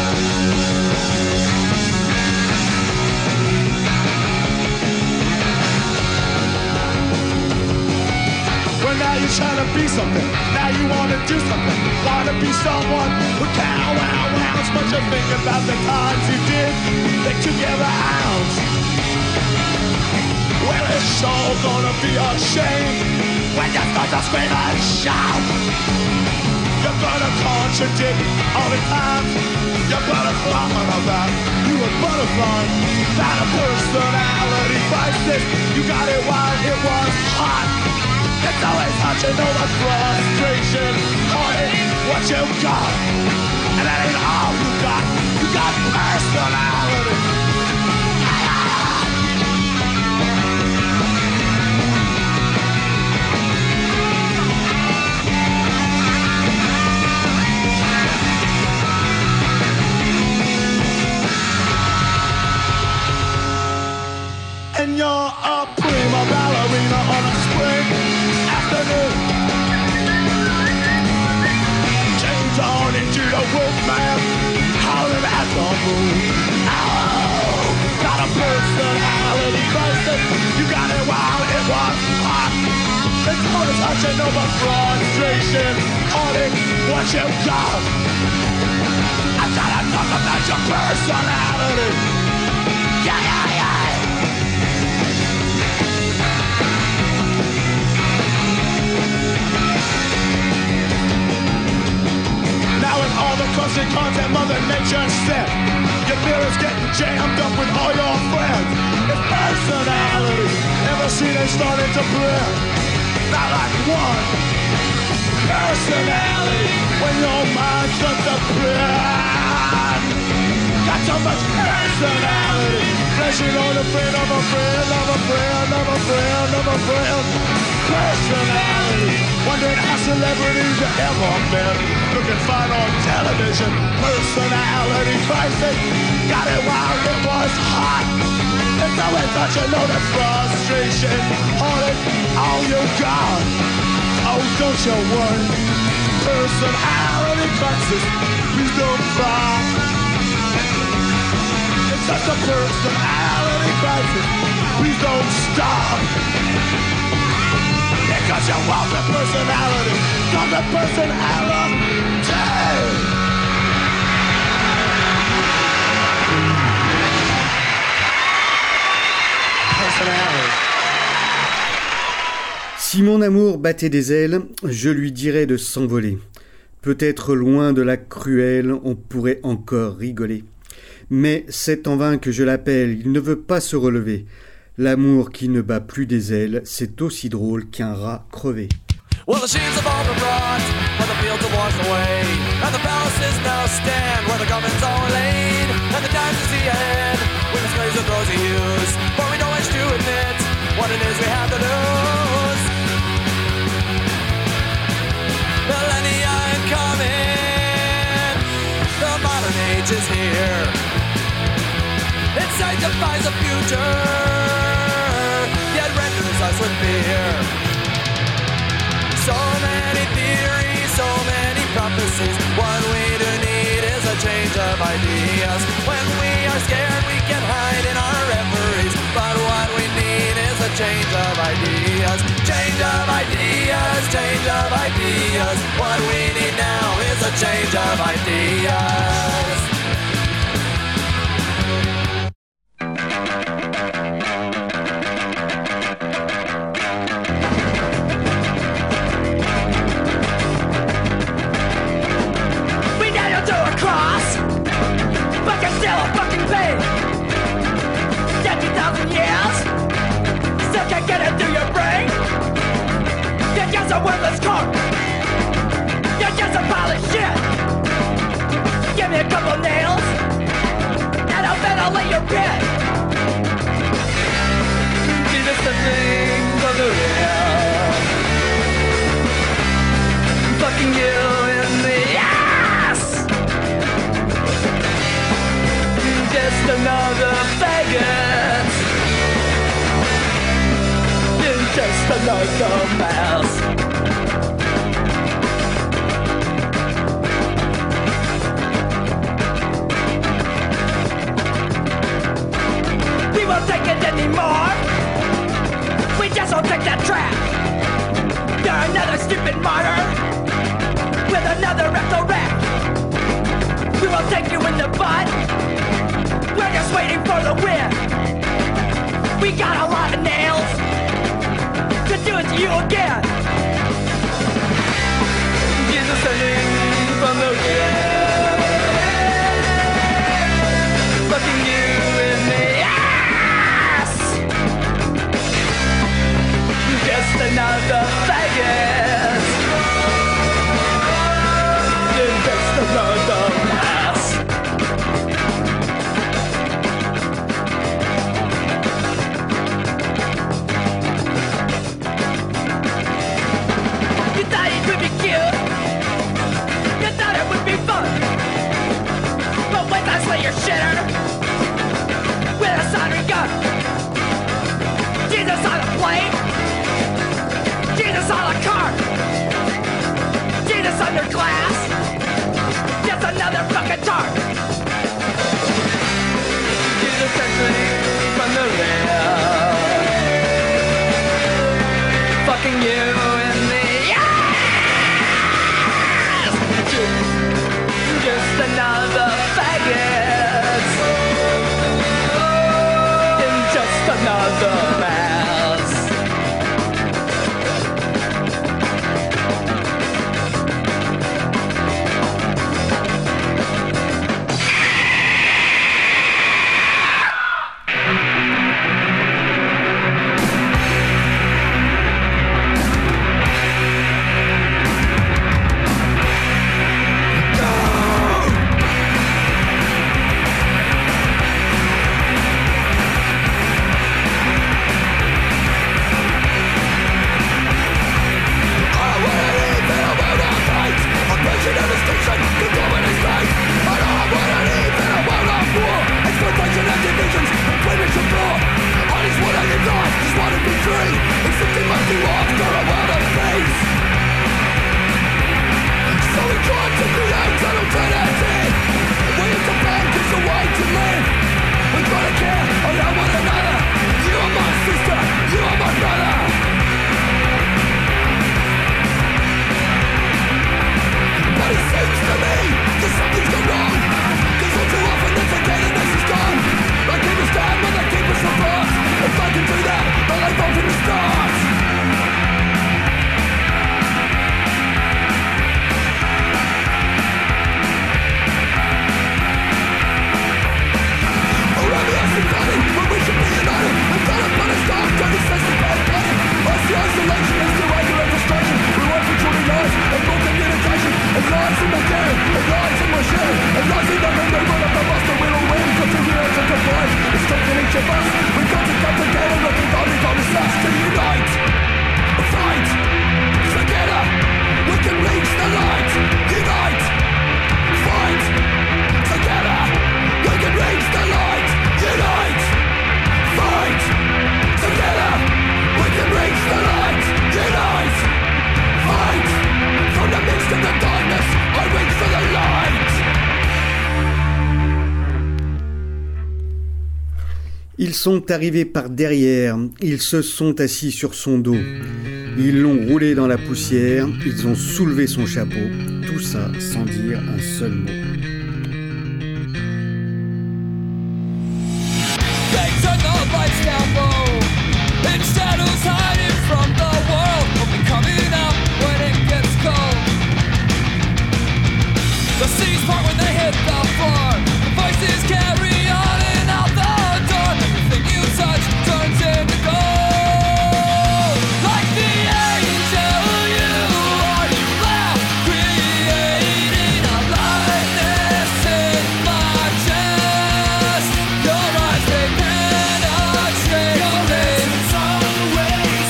[SPEAKER 5] Well, now you're trying to be something. Now you want to do something. Want to be someone who can wow. But you think about the times you did. They took you every ounce. Well, it's sure gonna be a shame when you start to scream and shout. You're gonna contradict all the time. You're gonna fly about you a butterfly. Not a personality crisis. You got it while it was hot. It's always hard to know the frustration, heartache, what you got. And that ain't all you got. You got personality. And you're a prima ballerina on a spring afternoon. Change on into the wolfman, howling at the moon. Oh, got a personality crisis. You got it while it was hot. It's always hard to know the frustration, heartache, what you got. I'm trying to talk about your personality. Yeah, yeah, yeah. Now with all the constant content Mother Nature set, your mirror's getting jammed up with all your friends. It's personality, ever seen it starting to blend? Not like one personality when your mind starts to blend. Got so much personality, flashing on a friend of a friend of a friend of a friend of a friend. Personality, wondering how celebrities you ever met. Looking fine on television, personality crisis. Got it while it was hot. It's always such a note of frustration, heartache, all you got. Oh, don't you worry, personality crisis, please don't cry. It's just a personality crisis, please don't stop. Because you want the personality, not the personality.
[SPEAKER 1] Si mon amour battait des ailes, je lui dirais de s'envoler. Peut-être loin de la cruelle, on pourrait encore rigoler. Mais c'est en vain que je l'appelle, il ne veut pas se relever. L'amour qui ne bat plus des ailes, c'est aussi drôle qu'un rat crevé.
[SPEAKER 9] Well, the sheets have all been brought, and the fields have washed away, and the palaces now stand where the garments are laid, and the times you see ahead, with the slaves of rosy hues, but we don't wish to admit what it is we have to lose. Millennia incoming, the modern age is here. It sanctifies the future, yet renders us with fear. So many theories, so many prophecies. What we do need is a change of ideas. When we are scared, we can hide in our reveries. But what we need is a change of ideas. Change of ideas, change of ideas. What we need now is a change of ideas.
[SPEAKER 7] A worthless cork. You're just a pile of shit. Give me a couple just another mess. We won't take it anymore. We just won't take that trash. You're another stupid martyr with another rectal rack. We will take you in the butt. We're just waiting for the win. We got a lot of nails to do it to you again. Jesus sending from the rear, fucking you in the ass. Just another faggot. You're just another ass. You thought it would be cute. You thought it would be fun. But wait, I slay your shitter with a soldering gun. Jesus on a plane. Jesus on a cart. Jesus under glass. Just another fucking tart. Jesus entering from the rear, fucking you in the ass. Just another faggot in just another mess.
[SPEAKER 1] Ils sont arrivés par derrière, ils se sont assis sur son dos, ils l'ont roulé dans la poussière, ils ont soulevé son chapeau, tout ça sans dire un seul mot.
[SPEAKER 7] Your eyes, they penetrate.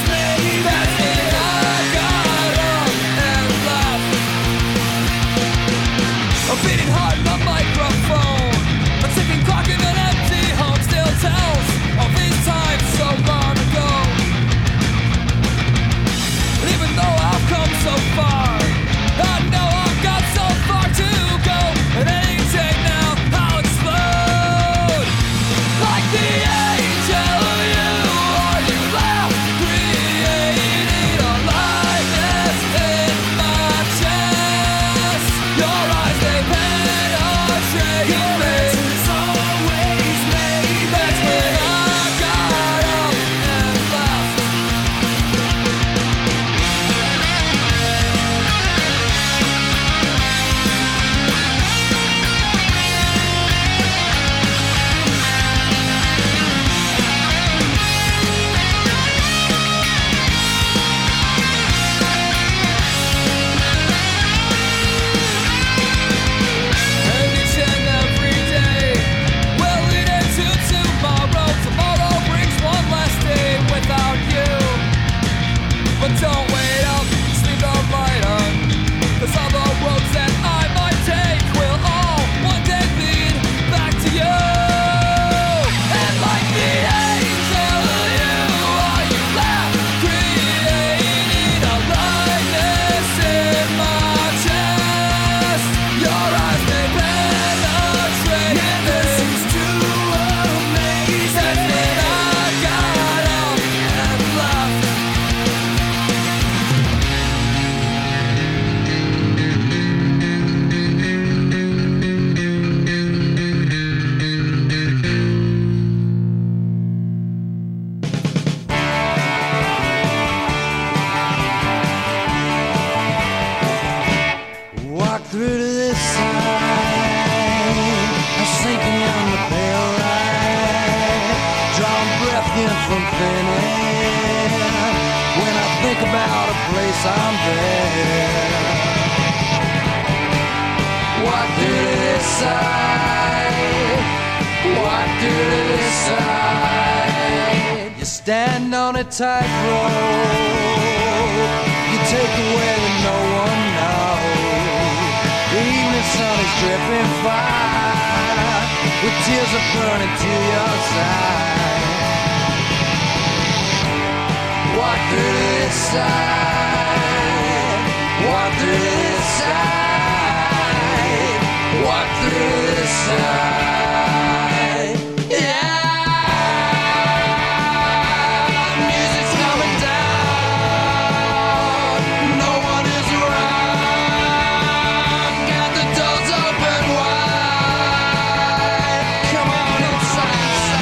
[SPEAKER 9] about a place I'm there. What do they decide? What do they decide? You stand on a tightrope. You take it where no one knows. The evening sun is dripping fire, with tears are burning to your side. What do they decide? What do they decide? What do they decide? Yeah, music's coming down. No one is around. Got the doors open wide. Come on inside.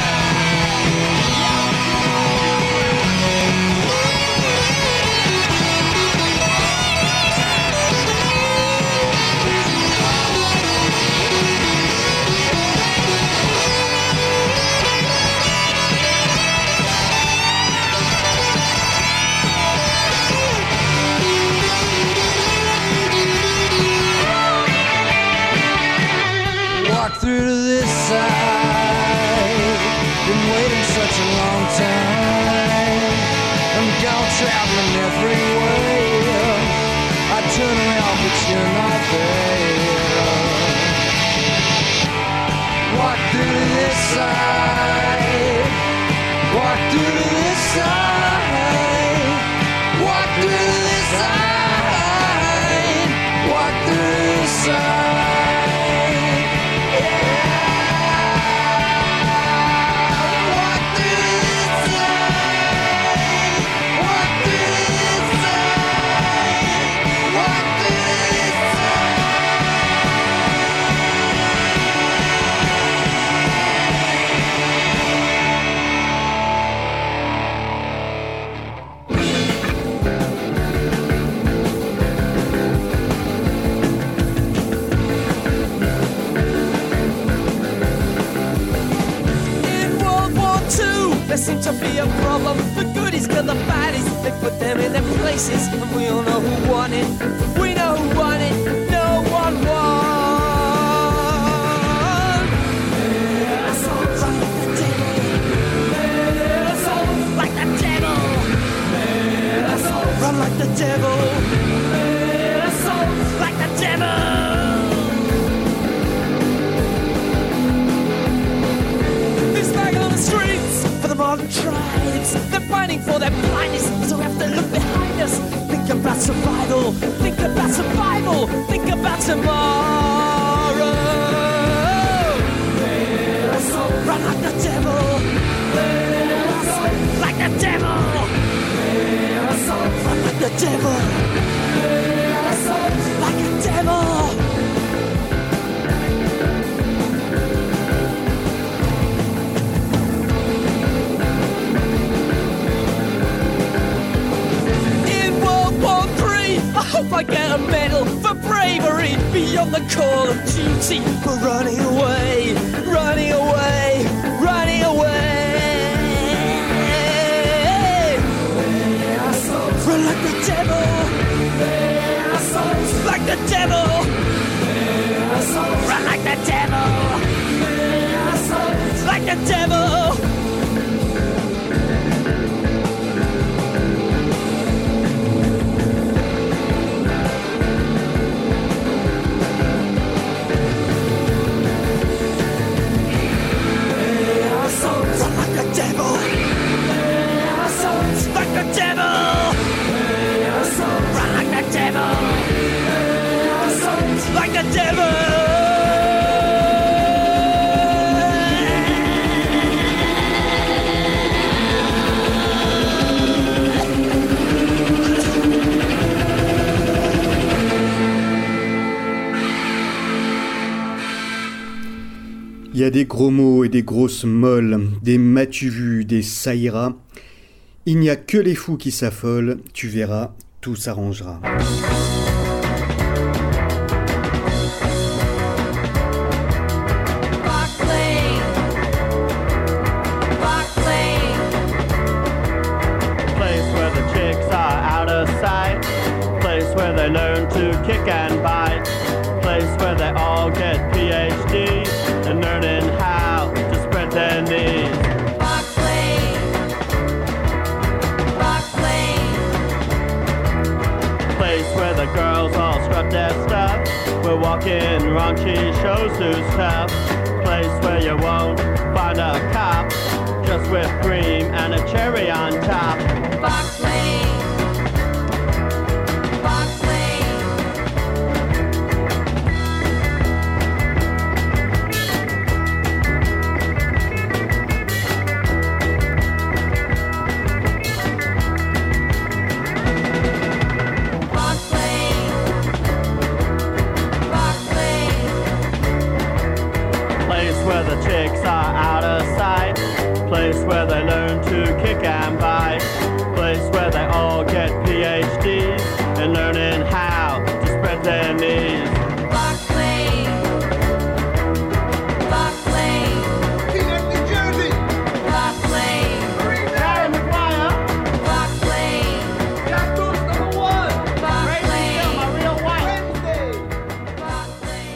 [SPEAKER 9] Walk through to this side. Been waiting such a long time. I'm gone traveling every way. I turn around but you're not there. Walk through to this side. Walk through to this side. Walk through to this side. Walk through to this side.
[SPEAKER 6] There seemed to be a problem. The goodies got the baddies. They put them in their places, and we all know who won it. We know who won it. No one won. Like the devil. Run like the devil. Like the devil. This flag on the streets for the modern tribes. They're fighting for their blindness, so we have to look behind us. Think about survival. Think about survival. Think about tomorrow. Run like the devil. Like the devil. Run like the devil. Like a devil. I hope I get a medal for bravery beyond the call of duty, for running away, running away, running away. Run like the devil, like the devil. Run like the devil, like the devil.
[SPEAKER 1] Il y a des gros mots et des grosses molles, des m'as-tu vu, des ça ira. Il n'y a que les fous qui s'affolent, tu verras, tout s'arrangera.
[SPEAKER 12] Place where the chicks are out of of sight. Place where they learn to kick and bite. Place where they all get PhDs and learning how to spread their knees.
[SPEAKER 8] Fox Lane. Fox Lane.
[SPEAKER 12] Place where the girls all scrub their stuff. We're walking raunchy shows who's tough. Place where you won't find a cop, just whipped cream and a cherry on top.
[SPEAKER 8] Fox Lane. Fox Lane. Fox Lane. Fox Lane.
[SPEAKER 12] Place where the chicks are out of sight. Place where they learn to kick and bite. Place where they all get PhDs and learning how to spread their knees.
[SPEAKER 8] Fox Lane. Fox Lane.
[SPEAKER 3] Peanut, New Jersey!
[SPEAKER 8] Fox Lane.
[SPEAKER 12] Harry Maguire,
[SPEAKER 8] Fox Lane.
[SPEAKER 12] Jack Bruce #1.
[SPEAKER 8] Fox Lane.
[SPEAKER 12] My real wife.
[SPEAKER 8] Fox Lane.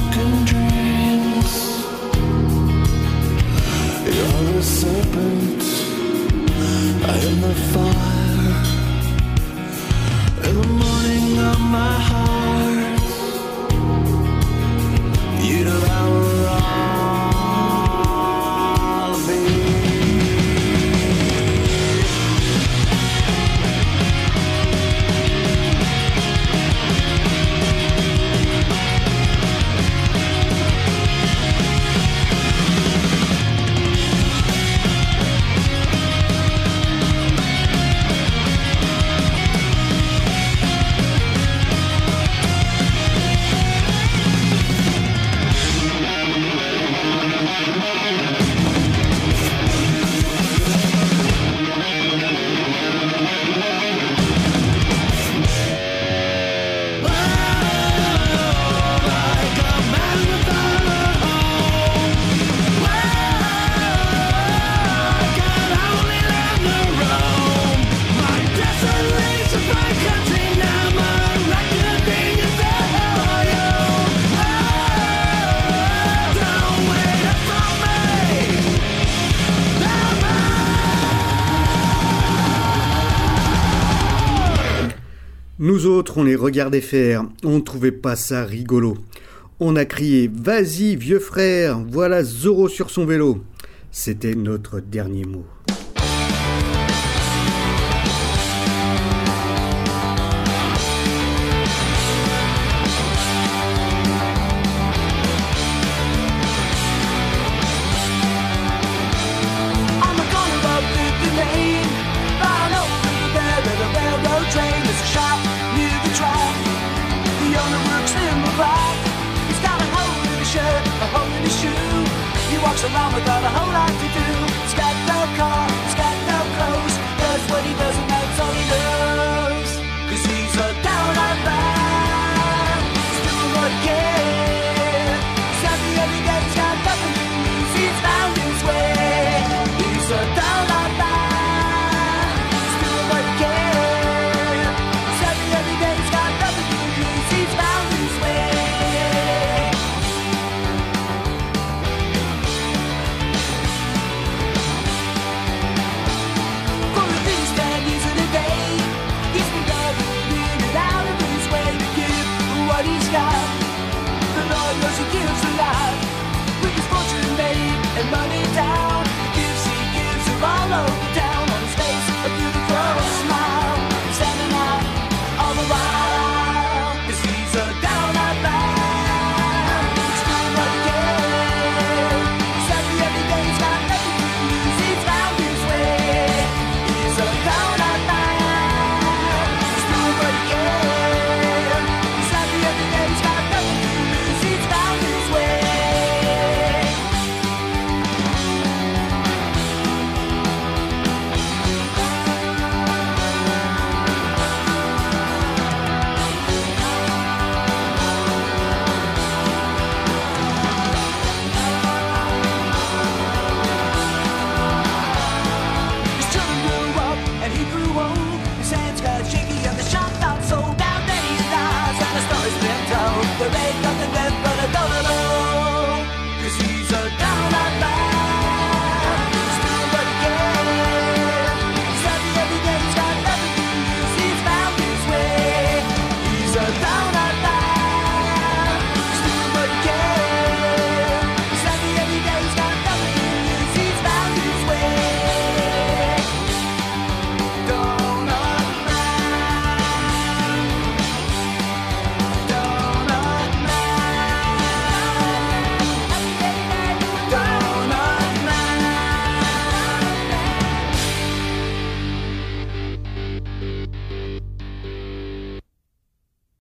[SPEAKER 5] broken dreams. You're a serpent in the fire, in the morning of my heart. You devour all of me.
[SPEAKER 1] Nous autres, on les regardait faire, on ne trouvait pas ça rigolo. On a crié « Vas-y, vieux frère, voilà Zorro sur son vélo !» C'était notre dernier mot.
[SPEAKER 6] Around without a whole lot to do. He's got no car, he's got no clothes. Does what he does and that's all he knows. 'Cause he's a down-on man, still what he can. He's happy every day, he's got nothing to lose. He's found his way. He's a down-on man, still what he can. He's happy every day, he's got nothing to lose. He's found his way. He's got the Lord knows he gives a lot. With his fortune made and money down, he gives him all over town.